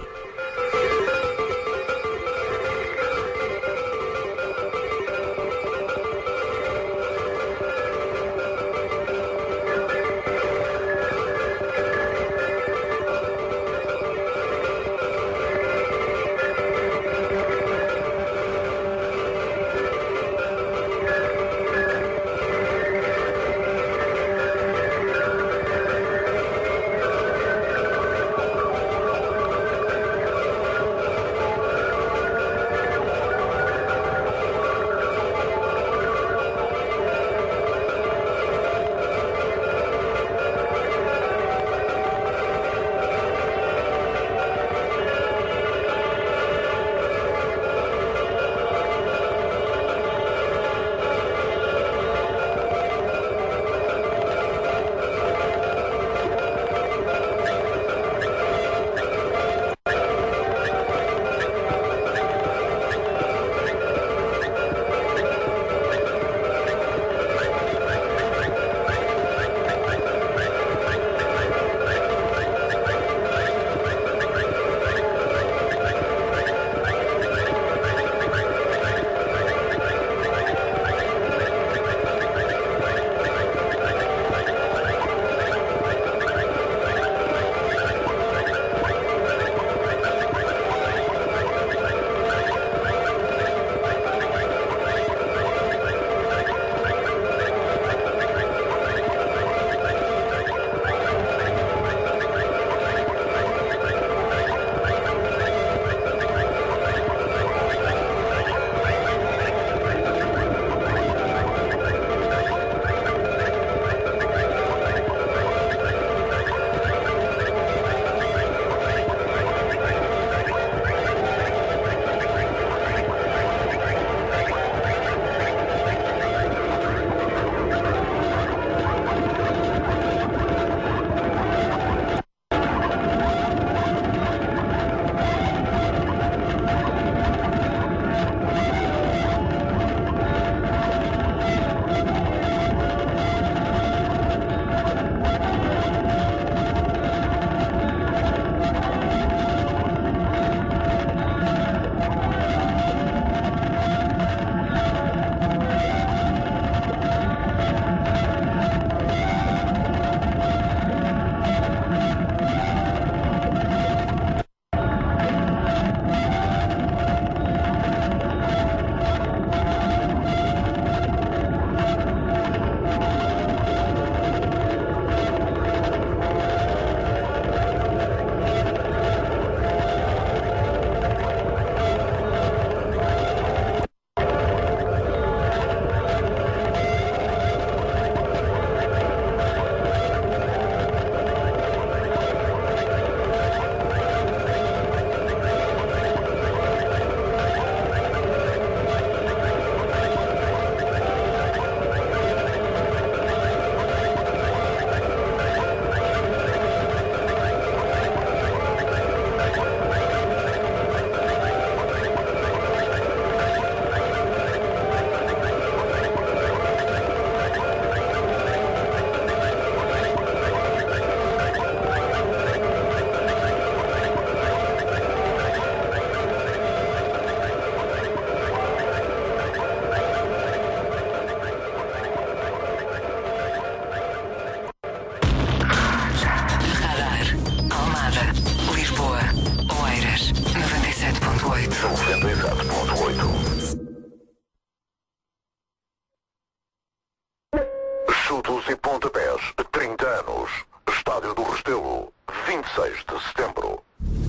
vinte e seis de setembro.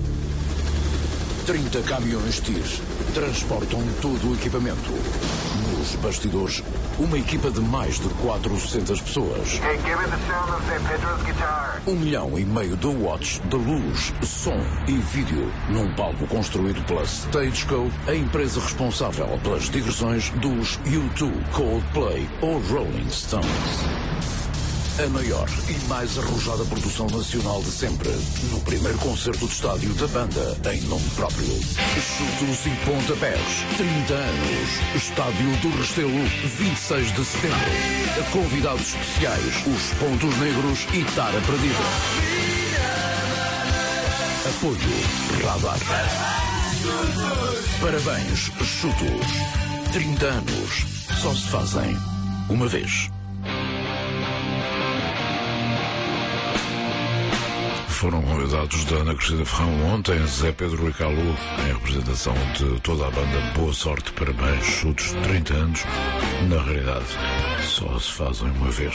trinta caminhões T I R transportam todo o equipamento. Nos bastidores, uma equipa de mais de quatrocentas pessoas. Um milhão e meio de watts de luz, som e vídeo num palco construído pela Stageco, a empresa responsável pelas digressões dos U dois, Coldplay ou Rolling Stones. A maior e mais arrojada produção nacional de sempre. No primeiro concerto de estádio da banda, em nome próprio. Chutos e pontapés. trinta anos. Estádio do Restelo, vinte e seis de setembro. Convidados especiais, os Pontos Negros e Tara Perdida. Apoio Radar. Parabéns, Chutos. trinta anos. Só se fazem uma vez. Foram convidados da Ana Cristina Ferrão ontem, Zé Pedro e Calu, em representação de toda a banda. Boa sorte, parabéns, Chutos, trinta anos. Na realidade, só se fazem uma vez.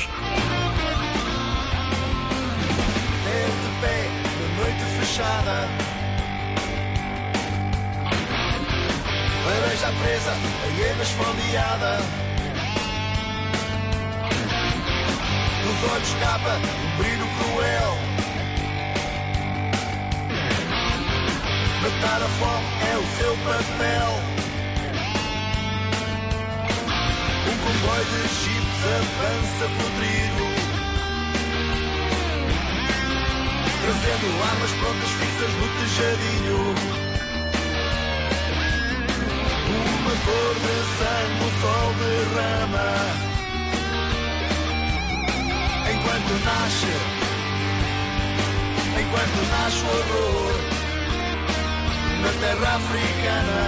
De pé, na noite fechada, laranja presa, a hiena esfolheada, nos olhos escapa um brilho cruel. Matar a fome é o seu papel. Um comboio de chips avança pelo trilho, trazendo armas prontas fixas no tejadilho. Uma cor de sangue o sol derrama, enquanto nasce, enquanto nasce o horror na terra africana.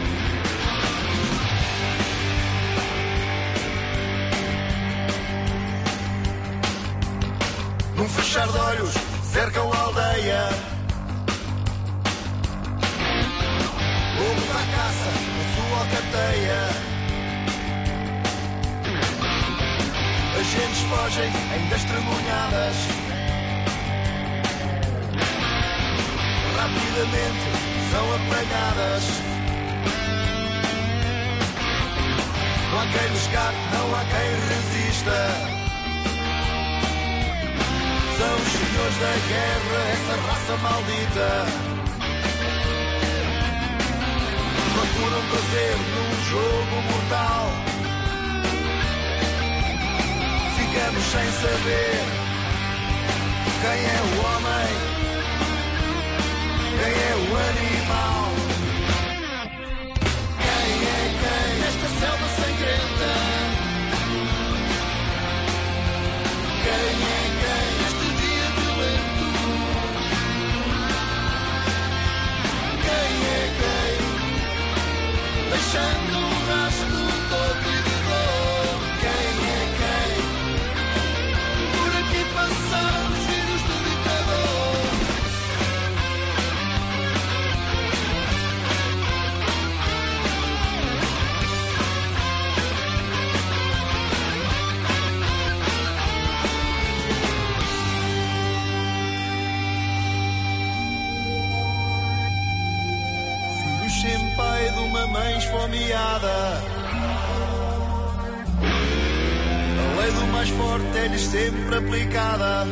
Num fechar de olhos cercam a aldeia, lobos à caça na sua alcateia. As gentes fogem ainda estremunhadas, rapidamente são apanhadas. Não há quem resgate, não há quem resista. São os senhores da guerra, essa raça maldita. Procuram prazer num jogo mortal. Ficamos sem saber quem é o homem, quem é o animal? Quem é quem nesta selva sangrenta? Quem é quem neste dia violento? Quem é quem deixando um rastro todo e de dor? Quem é quem por aqui passaram os filhos do ditador? Pai de uma mãe esfomeada, a lei do mais forte é-lhes sempre aplicada.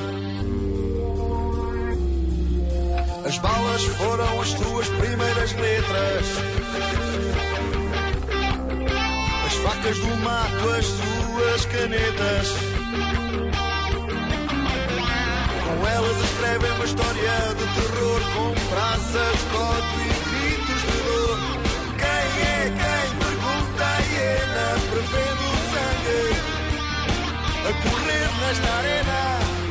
As balas foram as suas primeiras letras, as facas do mato as suas canetas. Com elas escrevem uma história de terror, com praças, código e gritos de dor. Quem é quem? Pergunta a hiena, prevendo o sangue a correr nesta arena.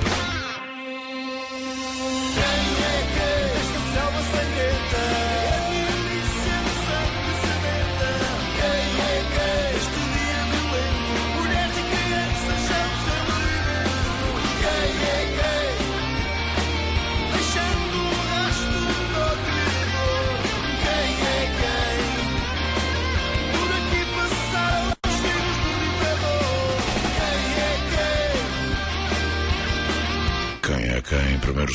Quem é quem? Esta selva sangrenta, a milícia de sangue sedenta. Quem é quem? Este dia violento, mulheres e crianças já o sobrevivendo. Quem é quem? Deixando o rastro do dor. Quem é quem? Por aqui passaram os filhos do ditador. Quem é quem?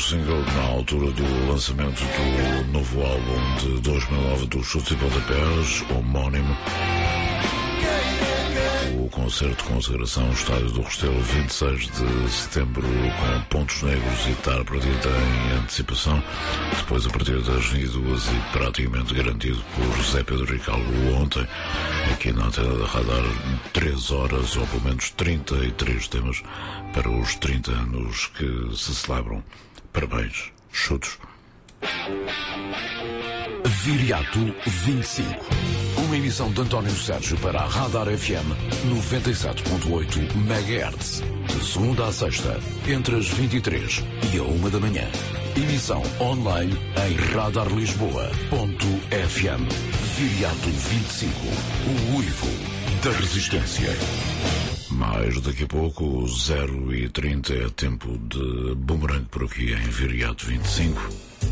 single na altura do lançamento do novo álbum de dois mil e nove dos Chutes e Pontapés, homónimo. O concerto de consagração no Estádio do Restelo, vinte e seis de setembro, com pontos negros e intérprete em antecipação. Depois, a partir das vinte e duas e praticamente garantido por José Pedro Ricaldo ontem, aqui na antena da Radar, três horas ou pelo menos trinta e três temas para os trinta anos que se celebram. Parabéns, chutos. Viriato vinte e cinco. Uma emissão de António Sérgio para a Radar F M noventa e sete ponto oito megahertz. De segunda a sexta, entre as vinte e três e a uma da manhã. Emissão online em radarlisboa ponto f m. Viriato vinte e cinco. O uivo da resistência. Mais daqui a pouco, zero e trinta é tempo de boomerang por aqui em Viriato vinte e cinco.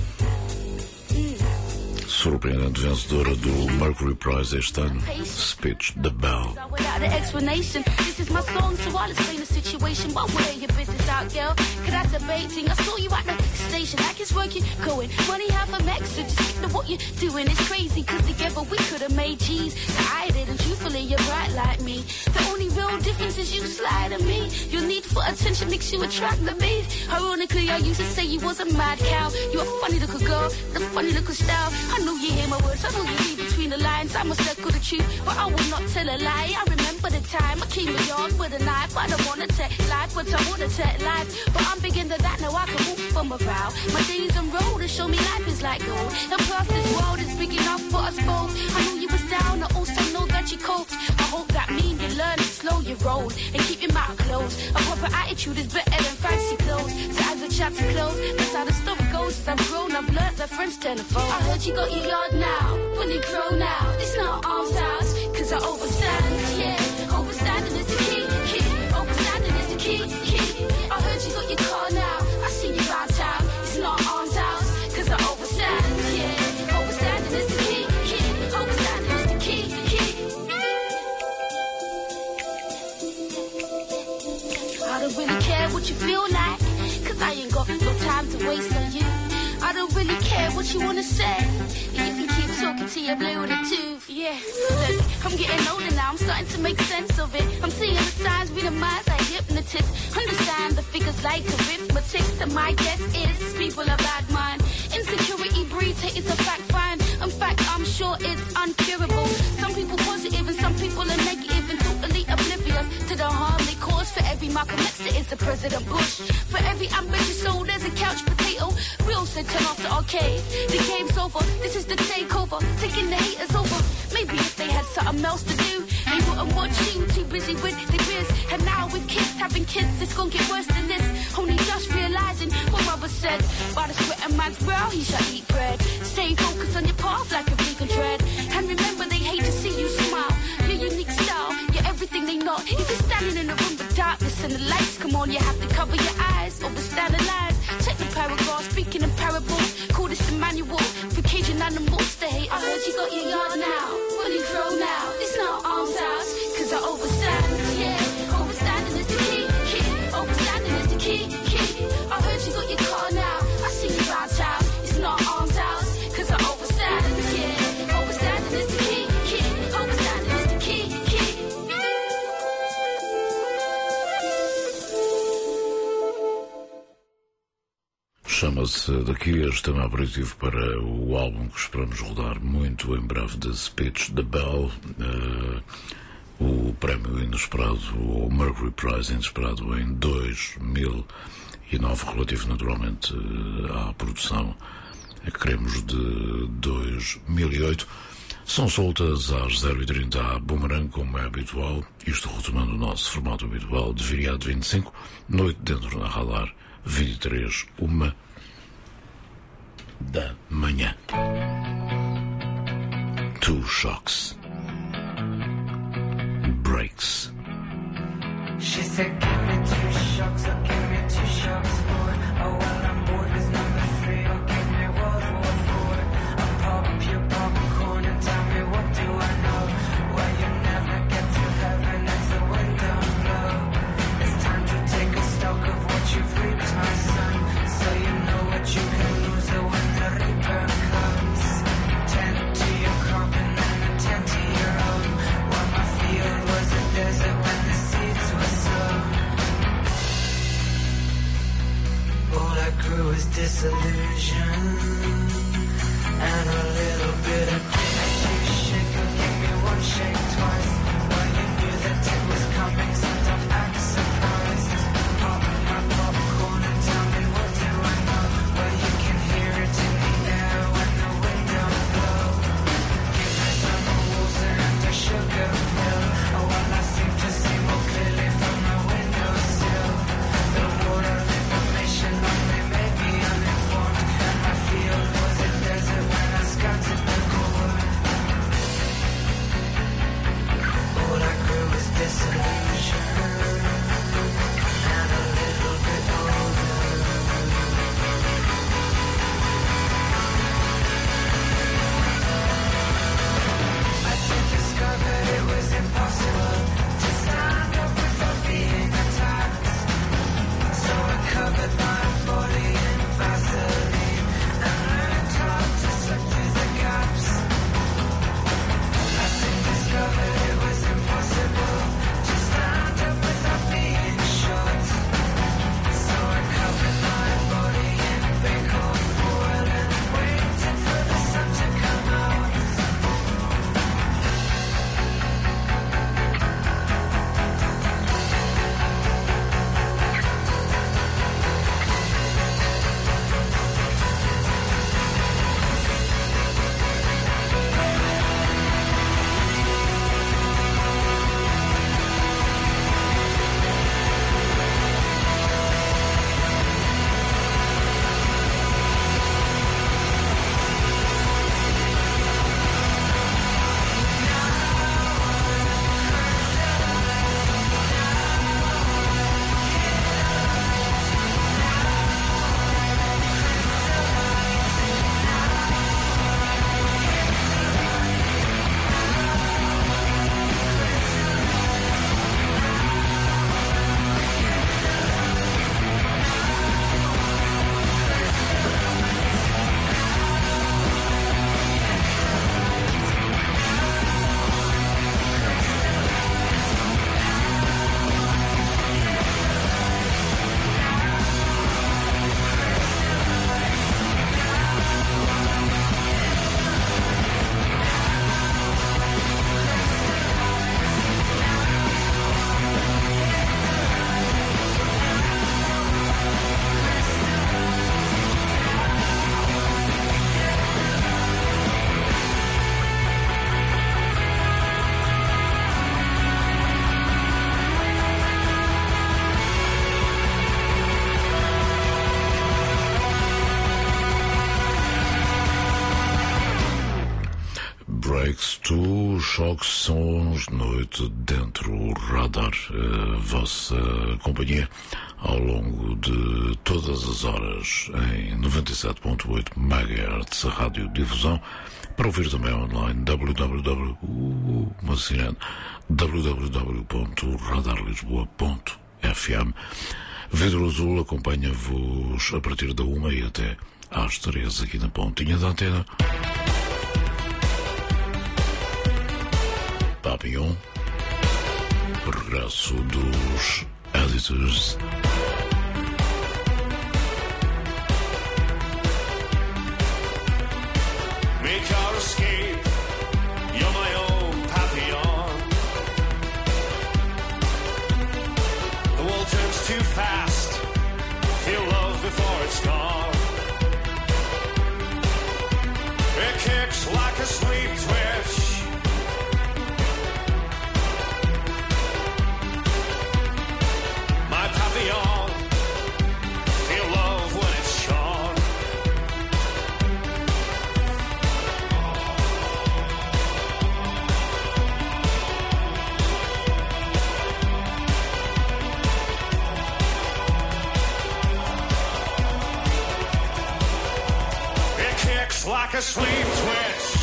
Surpreendente vencedora do Mercury Prize este ano, Speech the Bell. Without an explanation, this is my song, so I'll explain the situation. But wear your business out, girl. Cause that's debating. I saw you at the station, like it's working, going. Money half a max, so just stick to what you're doing. It's crazy, cause together we could have made cheese. I did, and truthfully, you're bright like me. The only real difference is you slide at me. Your need for attention makes you attractive, babe. Ironically, I used to say you was a mad cow. You're a funny little girl, the funny little style. I know you hear my words, I know you read between the lines. I must circle the truth, but I will not tell a lie. I remember the time I came along with a knife. I don't wanna take life, but I wanna take life. But I'm big into that, now I can walk from a vow. My days on road to show me life is like gold. And plus this world is big enough for us both. I knew you was down, I also know that you coped. I hope that mean you learn to slow your roll and keep your mouth closed. A proper attitude is better than fancy clothes. So as the chapter close, that's how the story goes. As I've grown, I've learned that friends telephone. I heard you got your yard now, fully grown now. It's not arms house, cause I overstand, yeah. Overstanding is the key, key. Overstanding is the key, key. I heard you got your car now, I see you round town. It's not arms house, cause I overstand, yeah. Overstanding is the key, key. Overstanding is the key, key. I don't really care what you feel like, cause I ain't got no time to waste on you. I don't really care what you wanna say. You can keep talking till you're blue in the tooth, yeah. Look, I'm getting older now, I'm starting to make sense of it. I'm seeing the signs, reading minds like hypnotists. Understand the figures like arithmetic. So my guess is people are bad mind. Insecurity breeds hate, it's a fact find. In fact, I'm sure it's uncurable. Some people positive and some people are negative and totally oblivious to the harm they cause. For every Malcolm X there is a President Bush. For every ambitious soul there's a couch potato. Real said turn off the arcade. The game's over, this is the takeover. Taking the haters over. Maybe if they had something else to do, they wouldn't watch you, too busy with their biz. And now with kids having kids, it's gonna get worse than this. Only just realizing what Robert said. By the sweat of man's brow, he shall eat bread. Stay focused on your path like a vegan tread. And remember they hate to see you smile. Your unique style, you're everything they not. If you're standing in a room with darkness and the lights come on, you have to cover your eyes. Overstand the lies. Check the paragraph, speaking in parables. Call this the manual for caging animals to hate. I heard you got your yard now, fully grown now. It's not arms house, cause I overstand, yeah. Overstanding is the key, key. Overstanding is the key, key. I heard you got your car now, I see you round town. It's not arms house, cause I overstand, yeah. Overstanding is the key, key. Overstanding is the key, key. Chama-se daqui este tema aperitivo para o álbum que esperamos rodar muito em breve, de Speech the Bell, uh, o prémio inesperado, o Mercury Prize inesperado em dois mil e nove, relativo naturalmente à produção que queremos de dois mil e oito. São soltas às zero e trinta a Boomerang, como é habitual, isto retomando o nosso formato habitual de Viriato vinte e cinco, noite dentro da Radar, vinte e três, uma da manhã. Two shocks. Breaks. She said, give me two shocks, oh, give me two shocks, boy. Oh, well, I'm bored with number three, oh, give me World War Four. I'll pop your popcorn and tell me what do I know. Well, you never get to heaven as the wind don't blow. It's time to take a stock of what you've reaped, my son, so you know Takes Two, choques, sons, noite dentro do radar, a vossa companhia ao longo de todas as horas em noventa e sete ponto oito megahertz, a rádio difusão, para ouvir também online www, uh, uma sirene, w w w ponto radar lisboa ponto f m. Vidro Azul acompanha-vos a partir da uma e até às três aqui na pontinha da antena. Papillon, regresso dos Editors. Make our escape, you're my own papillon. The world turns too fast, feel love before it's gone. It kicks like a sleep twitch. My papillon, feel love when it's shone. It kicks like a sleep twitch.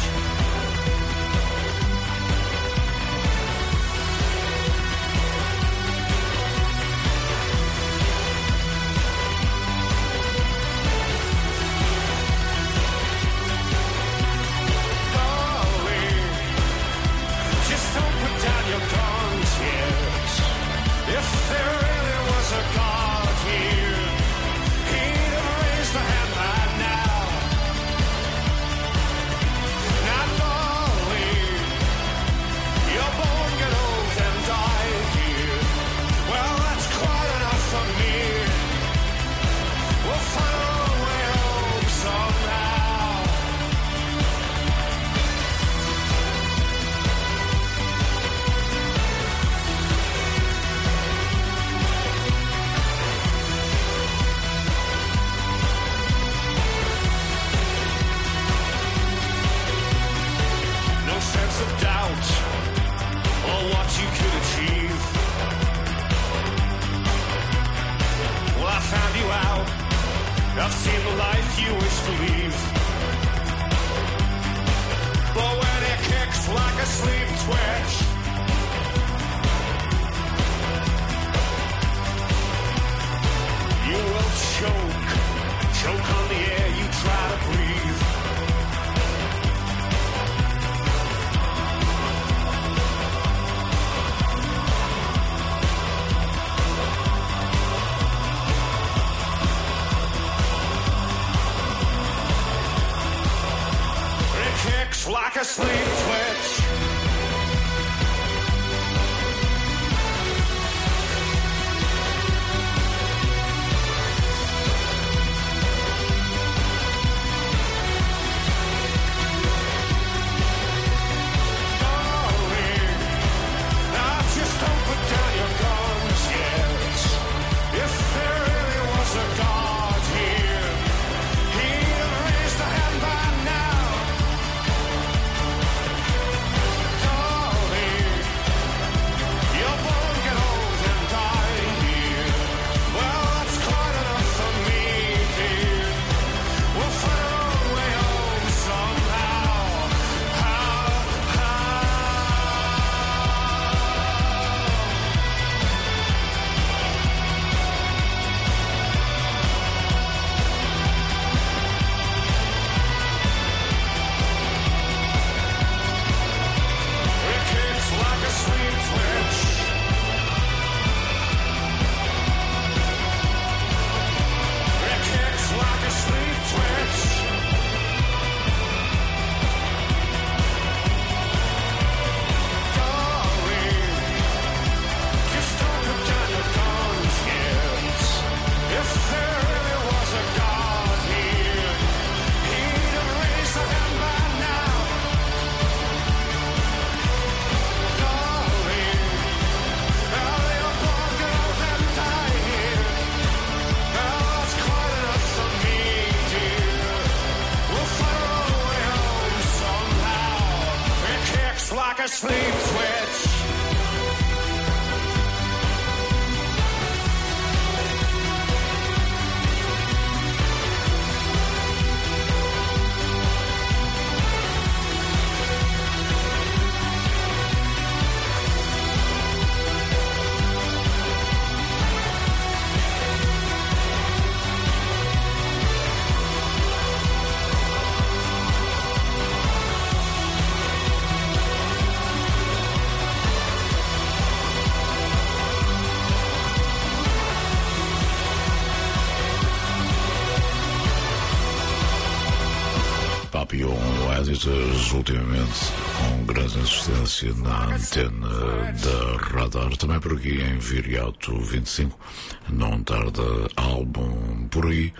I've seen the life you wish to leave. But when it kicks like a sleep twitch, you will choke, choke on the air you try to breathe. Like a sleep twitch. Darling, now just don't put down your guns yet. If there really was a God here, he'd have raised a hand by now. your sleep switch. Papillon Editors, ultimamente com grande insistência na antena da Radar. Também por aqui em Viriato vinte e cinco, não tarda álbum por aí.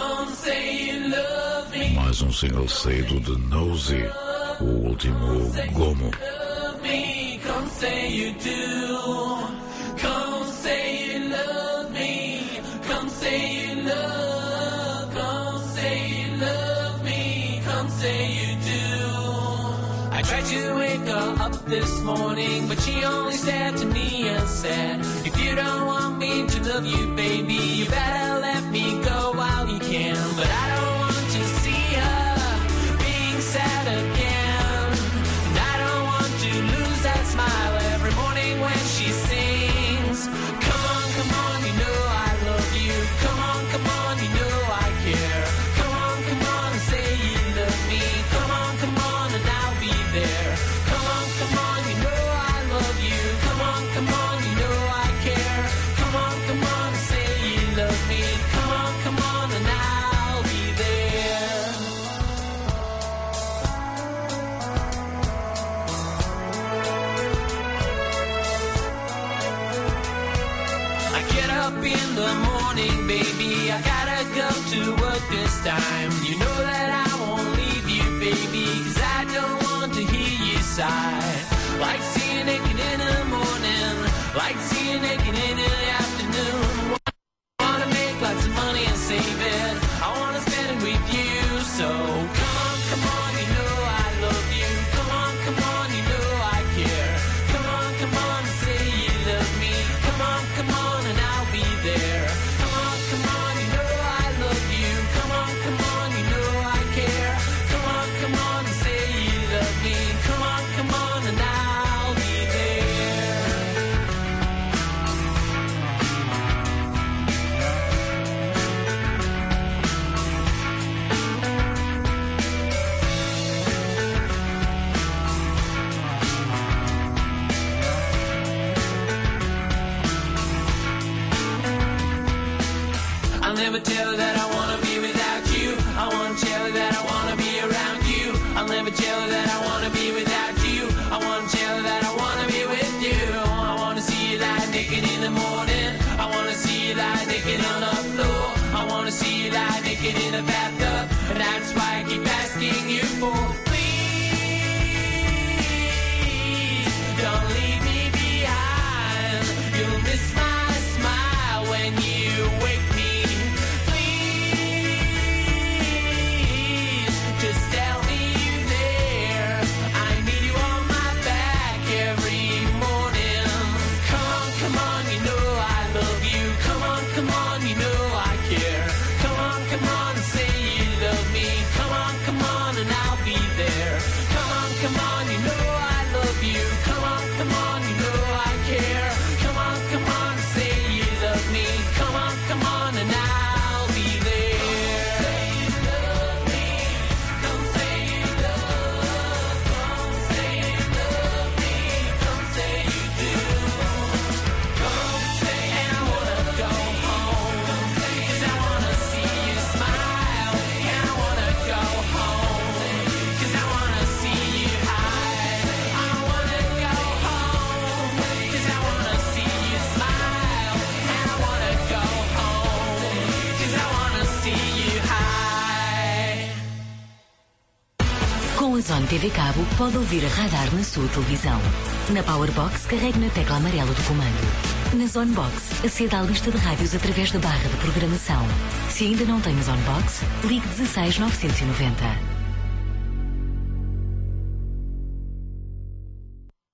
Mais um single saído de Nosy, o último Gomo. Come say you do. Come say you love me. Come say you love. Come say you love me. Come say you do. I tried to wake her up this morning, but she only stared to me and said, if you don't want me to love you, baby, you better let me go while you can. But I don't want to see her being sad again. And I don't want to lose that smile every morning when she sings. Come on, come on, you know I love you. Come on, come on, you know I care. Come on, come on and say you love me. Come on, come on and I'll be there. Come on, come on, you know I love you. Come on, come on, you know I care. Come on, come on and say you love me. Come on, come on and I'll be there. I get up in the morning, baby, I gotta go to work this time. You know that I won't leave you, baby, cause I don't want to hear you sigh. Like seeing you naked in the morning, like seeing you naked in the afternoon. Wanna make lots of money and save it, I wanna spend it with you. So come on, come on, you know I love you. Come on, come on, you know I care. Come on, come on and say you love me. Come on, come on and I'll be there. Come on, come on, you know I love you. Come on, come on, you know I care. Come on, come on and say you love me. Come on, come on and I'll be there. I'll never tell her that I wanna be without you. I wanna tell her that I wanna be around you. I'll never tell her that I wanna be without you. I wanna tell her that I wanna be with you. I wanna see you lie naked in the morning. I wanna see you lie naked on the floor. I wanna see you lie naked in the bathtub. And that's why I keep asking you for, please, don't leave me behind. You'll miss my smile when you wake me. Please, just tell me you're there. I need you on my back every morning. Come on, come on, you know I love you. Come on, come on, you know I care. Come on, come on and say you love me. Come on, come on and I'll be there. Come on, come on, you know I love you. Come on, come on, you know I care. Come on, come on and say you love me. Come on, come on and I'll be there. Say you love me. Come say you love. Come say you love me. Come say you do. Come say and I wanna go home. Cause I wanna see you smile. And I wanna go home. Cause I wanna see you hide. I wanna go home. Cause I wanna see you smile. And I wanna go home. Cause I wanna see you hide. Com a Zone T V Cabo, pode ouvir a Radar na sua televisão. Na Powerbox, carregue na tecla amarela do comando. Na Zonebox, aceda à lista de rádios através da barra de programação. Se ainda não tem a Zonebox, ligue dezasseis novecentos e noventa.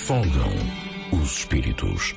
folgam os espíritos.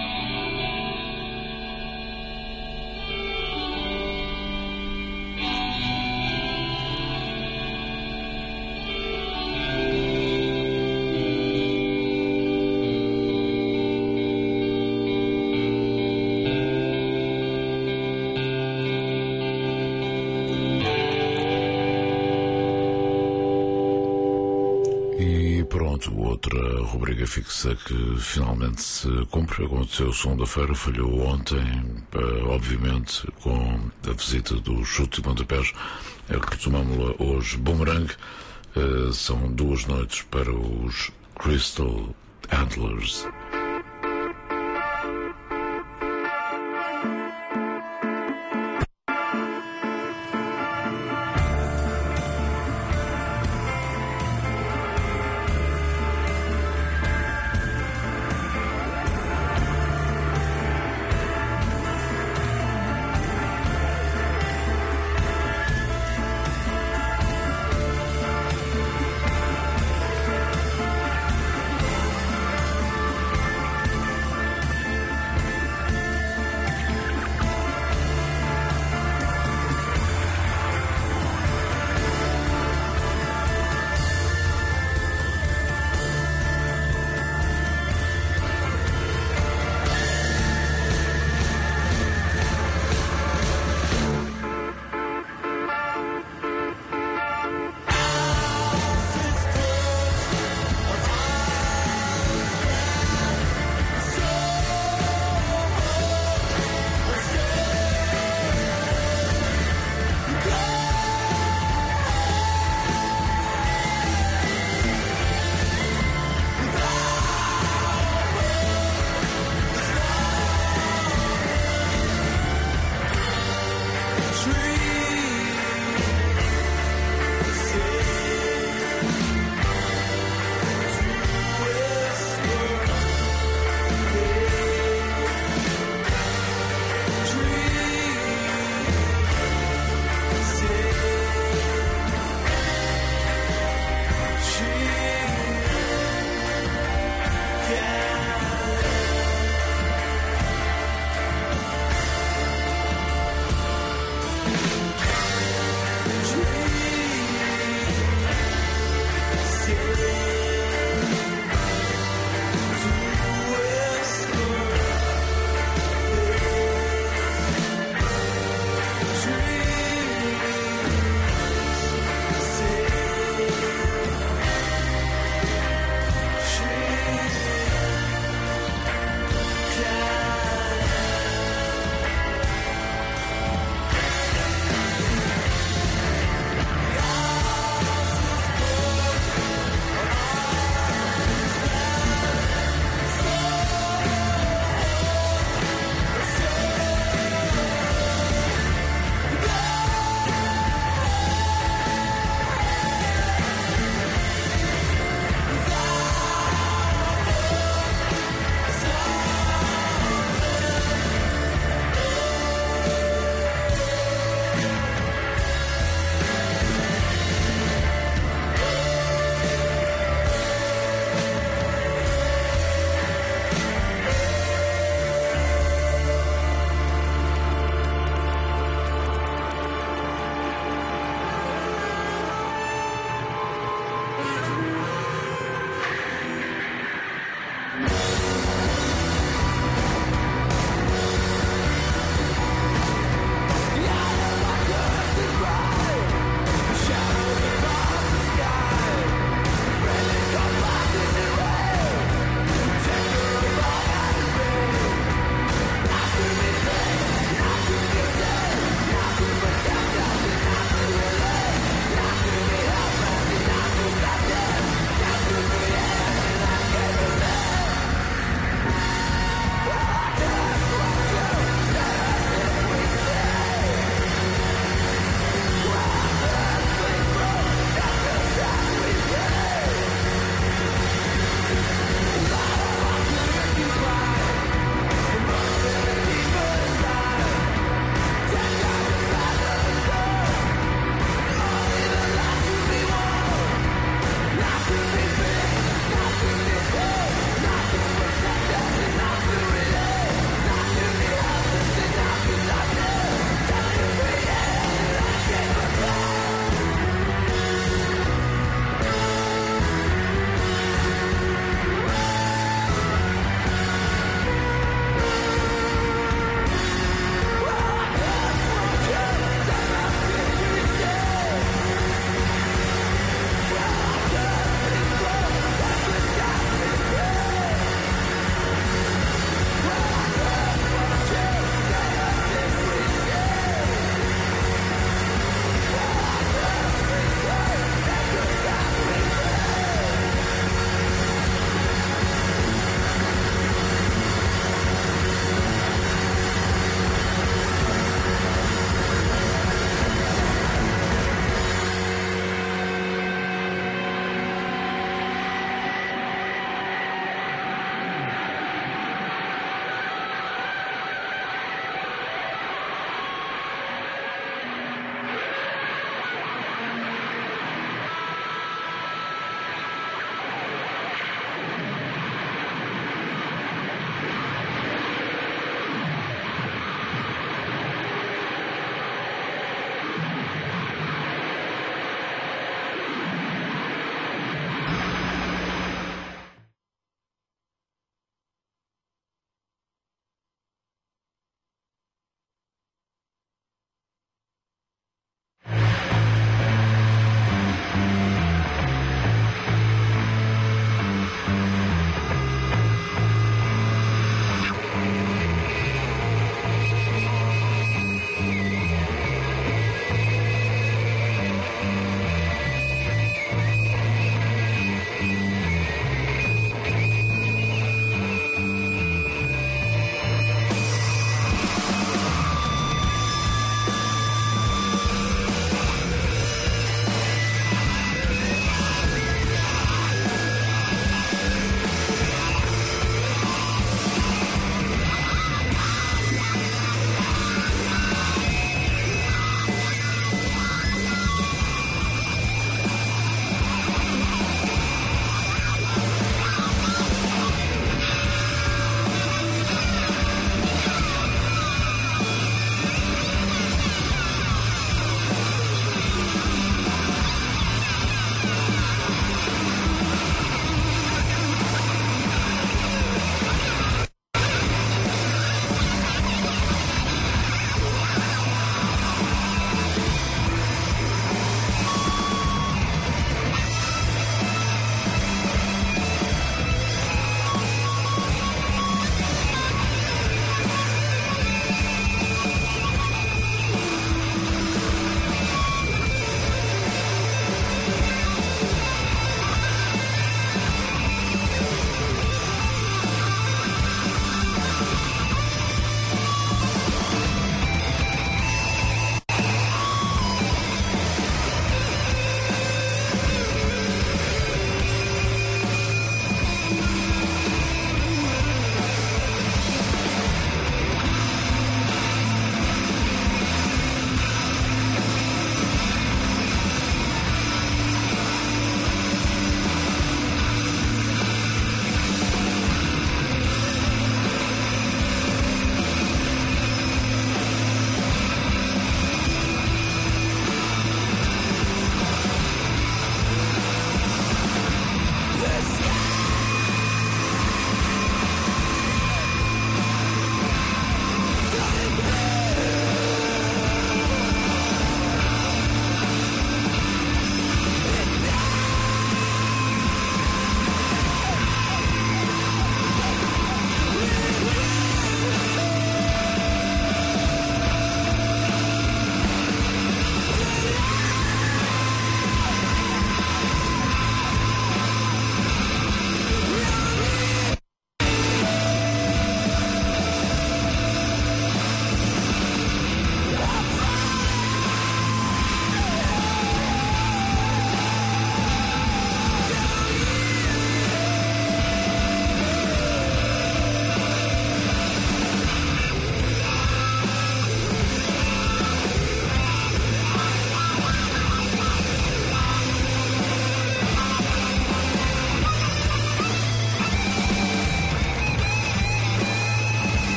Outra rubrica fixa que finalmente se cumpre. Aconteceu segunda-feira, falhou ontem, obviamente, com a visita do Chute e Pontapés. Retomamos-la hoje. Boomerang. São duas noites para os Crystal Antlers.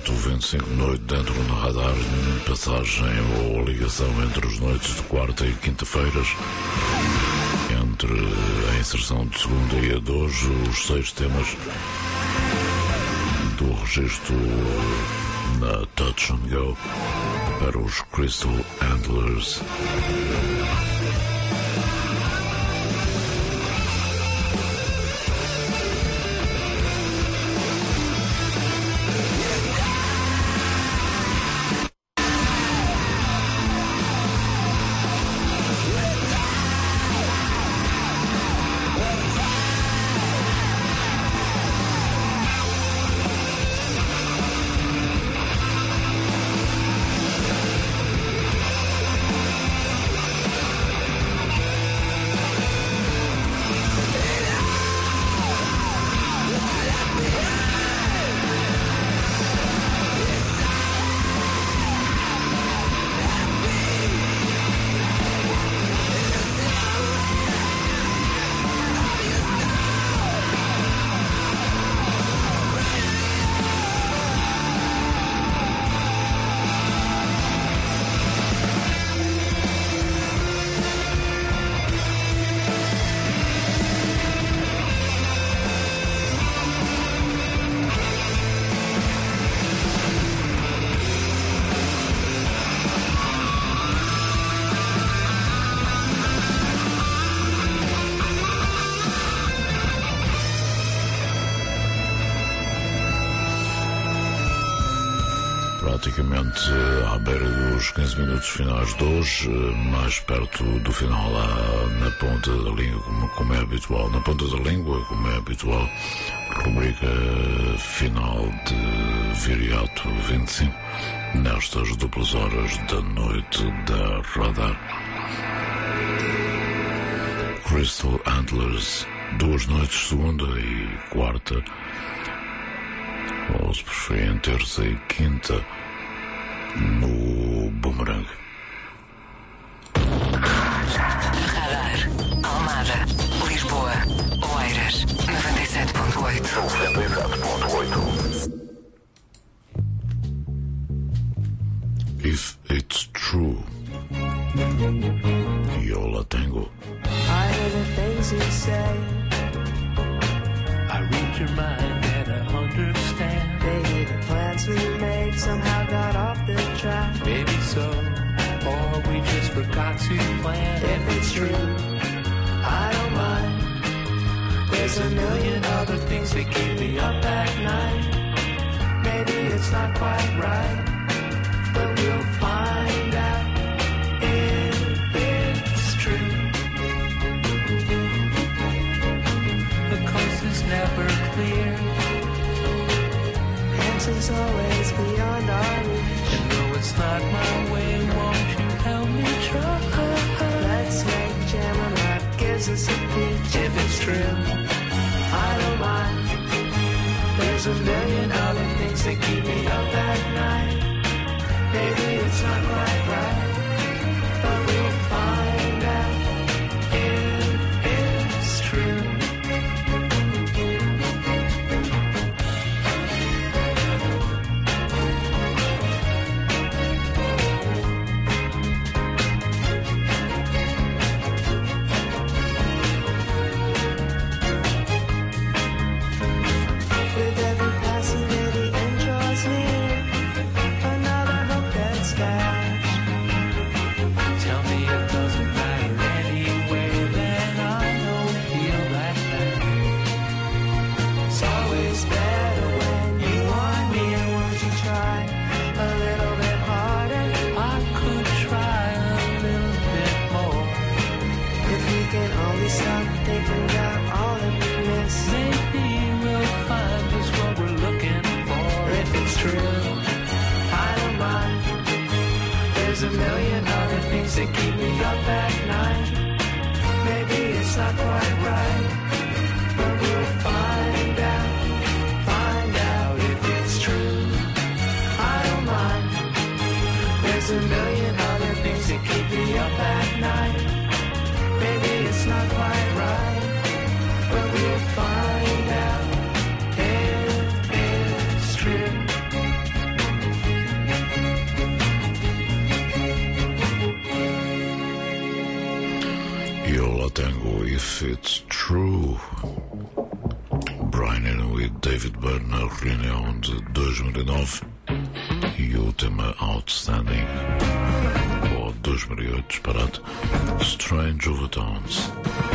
oito vinte e cinco, noite dentro no radar, passagem ou ligação entre as noites de quarta e quinta-feiras, entre a inserção de segunda e a de hoje, os seis temas do registro na Touch and Go para os Crystal Antlers. Praticamente à beira dos quinze minutos finais de hoje, mais perto do final, lá na ponta da língua, como, como é habitual, na ponta da língua, como é habitual, rubrica final de Viriato vinte e cinco, nestas duplas horas da noite da Radar. Crystal Antlers, duas noites, segunda e quarta, ou se preferem terça e quinta, no Boomerang. Radar, Almada, Lisboa, Oeiras, noventa e sete ponto oito. noventa e sete ponto oito. If it's true, yo la tengo. I hear the things you say. I read your mind and I understand. Baby, the plans we made somehow got off the track. Maybe so, or we just forgot to plan. If it's true, I don't mind. There's a million other things that keep me up at night. Maybe it's not quite right, but we'll find out if it's true. The coast is never clear. Answers always beyond our reach. And though it's not my way, won't you help me try? Let's make jam and life gives us a peach. If it's true, I don't mind. There's a million other things that keep me up at night. Maybe it's not quite right, but we'll find out if it's true. With every passing day the end draws near, another hope gets dashed. Tell me it doesn't matter anyway, then I don't feel that bad. It's always better when you want me, and won't you try a little bit harder? I could try a little bit more. If we can only stop thinking about all that we miss, maybe we'll find just what we're looking for. If it's true, I don't mind. There's a million other things that keep me up at night. Maybe it's not quite right, but we'll find out, find out if it's true. I don't mind. There's a million other things that keep me up at night. Maybe it's not quite right, but we'll find out if it's true. If It's True. Brian Eno e David Byrne na reunião de dois mil e nove e o tema Outstanding, ou dois mil e oito, disparado, Strange Overtones.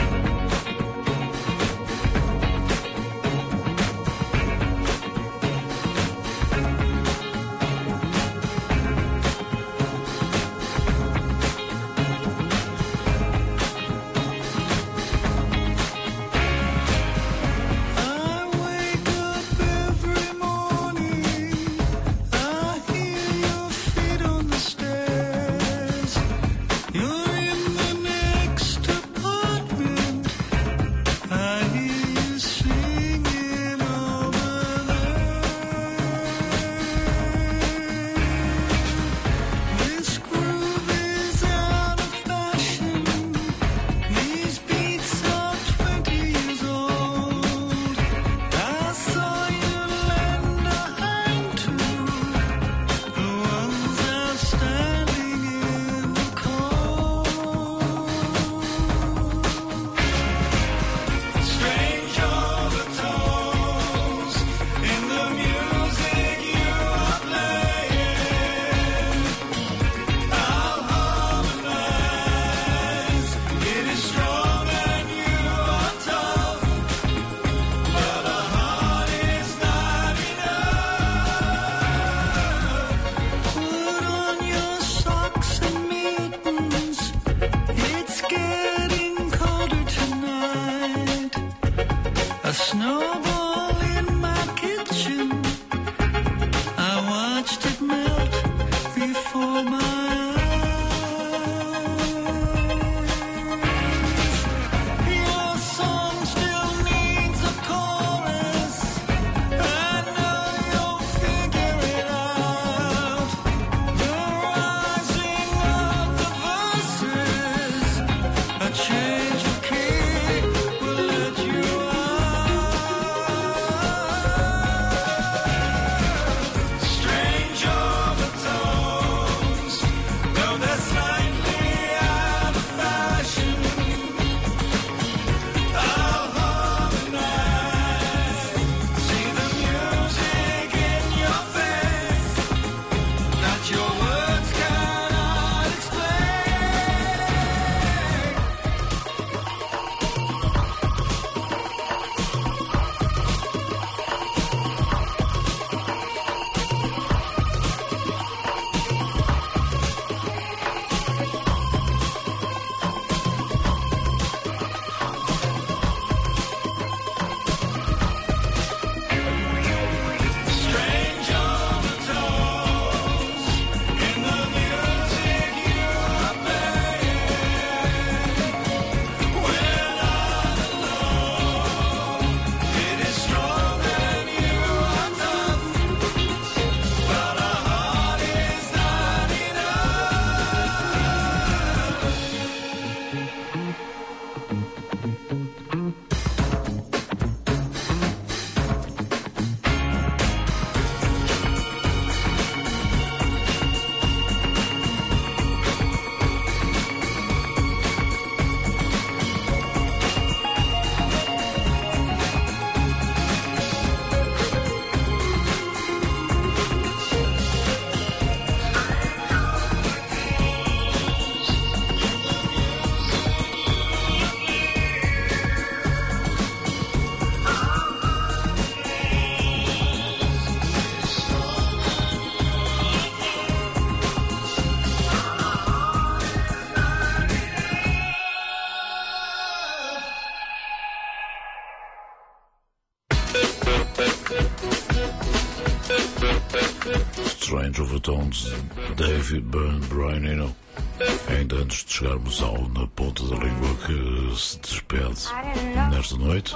Strange Overtones, David Byrne, Brian Eno. Ainda antes de chegarmos ao Na Ponta da Língua, que se despede nesta noite,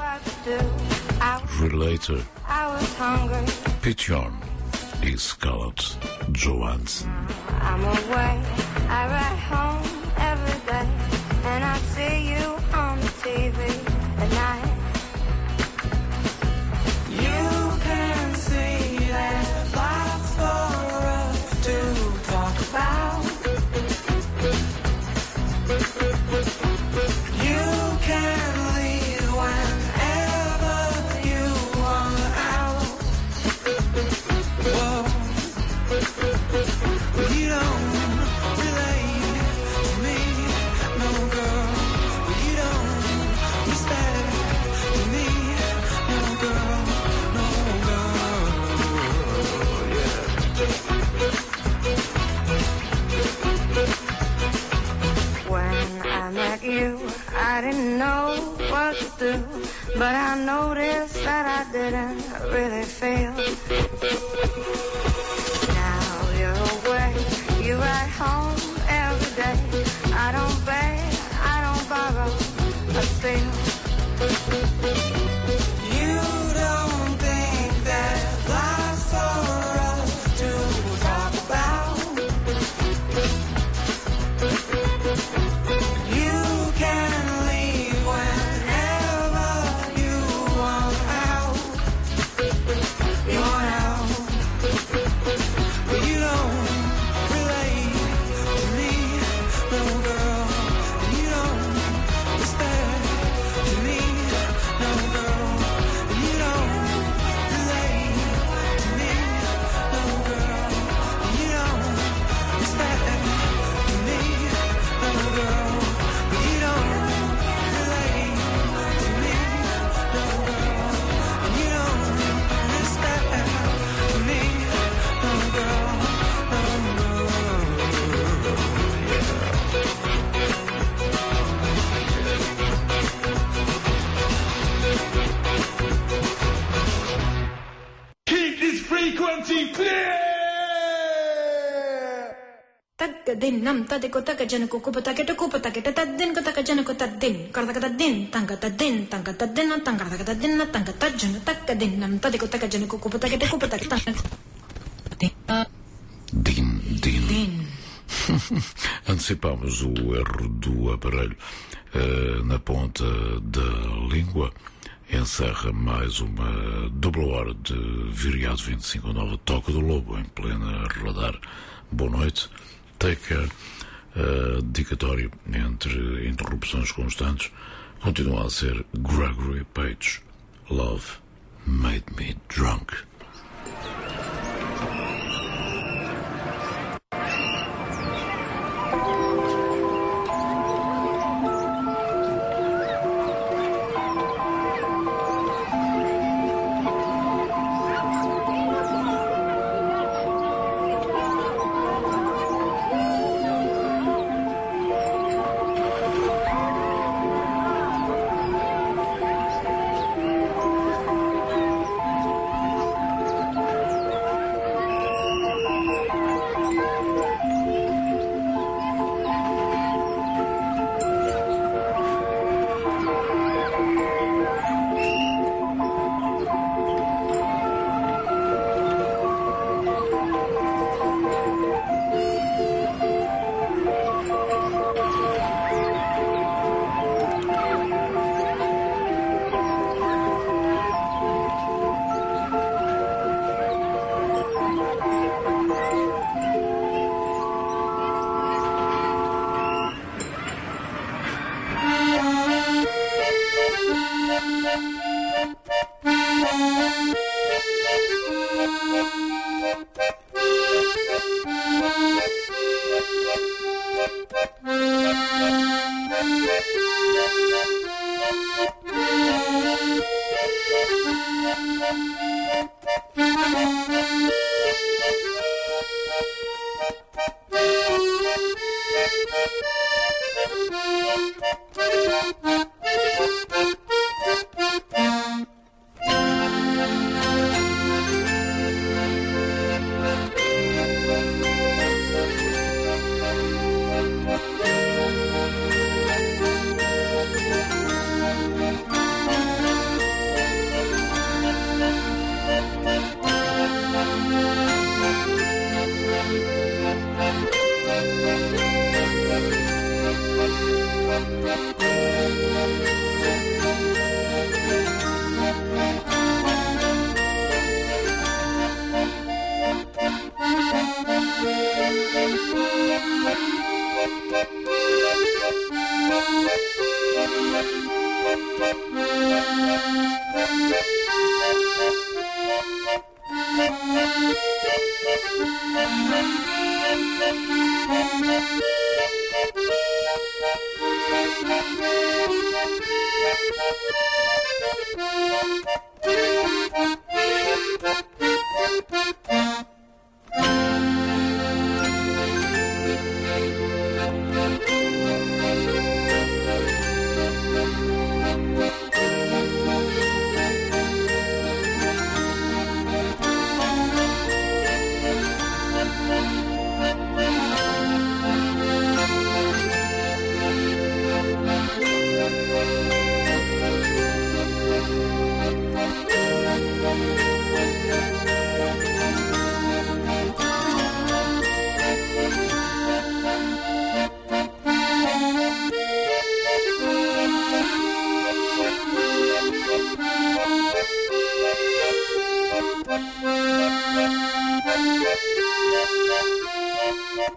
Relator, Pete Yorn e Scarlett Johansson. I'm away, I ride home every day, and I see you on the T V at night. You can see that lots for us to talk about. You can to, but I noticed that I didn't really feel. Now you're away, you're at home every day. I don't beg, I don't borrow, but still. You don't think that life's for us to talk about. You can leave whenever you want out. You want out, but you don't relate to me, no girl. And you don't respect to me, no girl. And you don't relate to me, no girl. And you don't respect to me, no girl. But you don't relate to me, no girl. And you don't respect to me, no girl, no girl. Keep this frequency clear! Tagadin nam tadiko tagajan ko kupa taketa kupa taketa tadin ko tagajan ko tadin kartakata din tangata din tangata din tangata din tangata jan tagadin nam tadiko tagajan ko kupa taketa kupa taketa Din, din. Antecipámos o erro do aparelho uh, na ponta da língua. Encerra mais uma dupla hora de Viriato vinte e cinco, nova Toca do Lobo, em plena radar. Boa noite. Take care. Uh, dedicatório entre interrupções constantes continua a ser Gregory Page. Love made me drunk.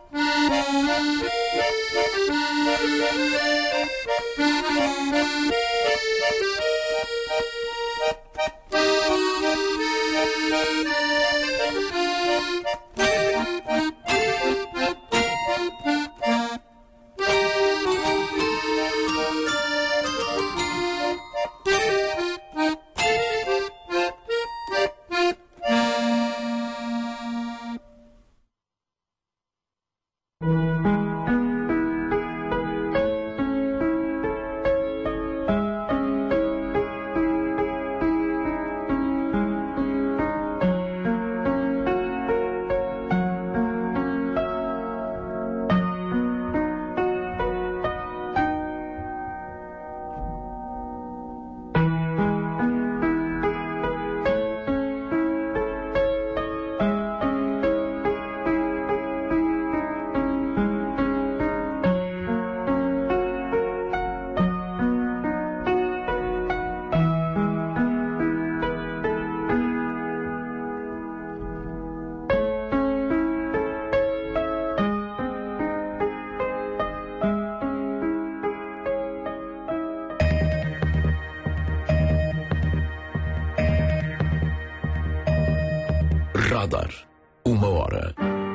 Radar. Uma hora.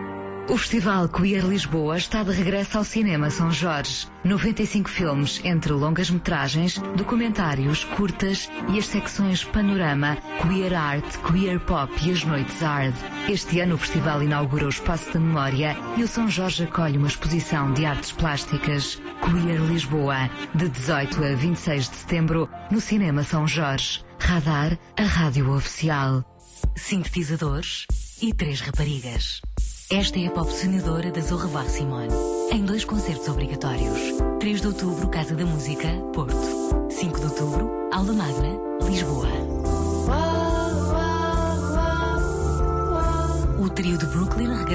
O Festival Queer Lisboa está de regresso ao Cinema São Jorge. noventa e cinco filmes, entre longas-metragens, documentários, curtas e as secções Panorama, Queer Art, Queer Pop e as Noites Hard. Este ano o festival inaugura o Espaço da Memória e o São Jorge acolhe uma exposição de artes plásticas. Queer Lisboa, de dezoito a vinte e seis de setembro, no Cinema São Jorge. Radar, a rádio oficial. Sintetizadores e três raparigas. Esta é a pop sonadora da Zorra Simone, em dois concertos obrigatórios. três de outubro, Casa da Música, Porto. cinco de outubro, Aula Magna, Lisboa. O trio de Brooklyn regressa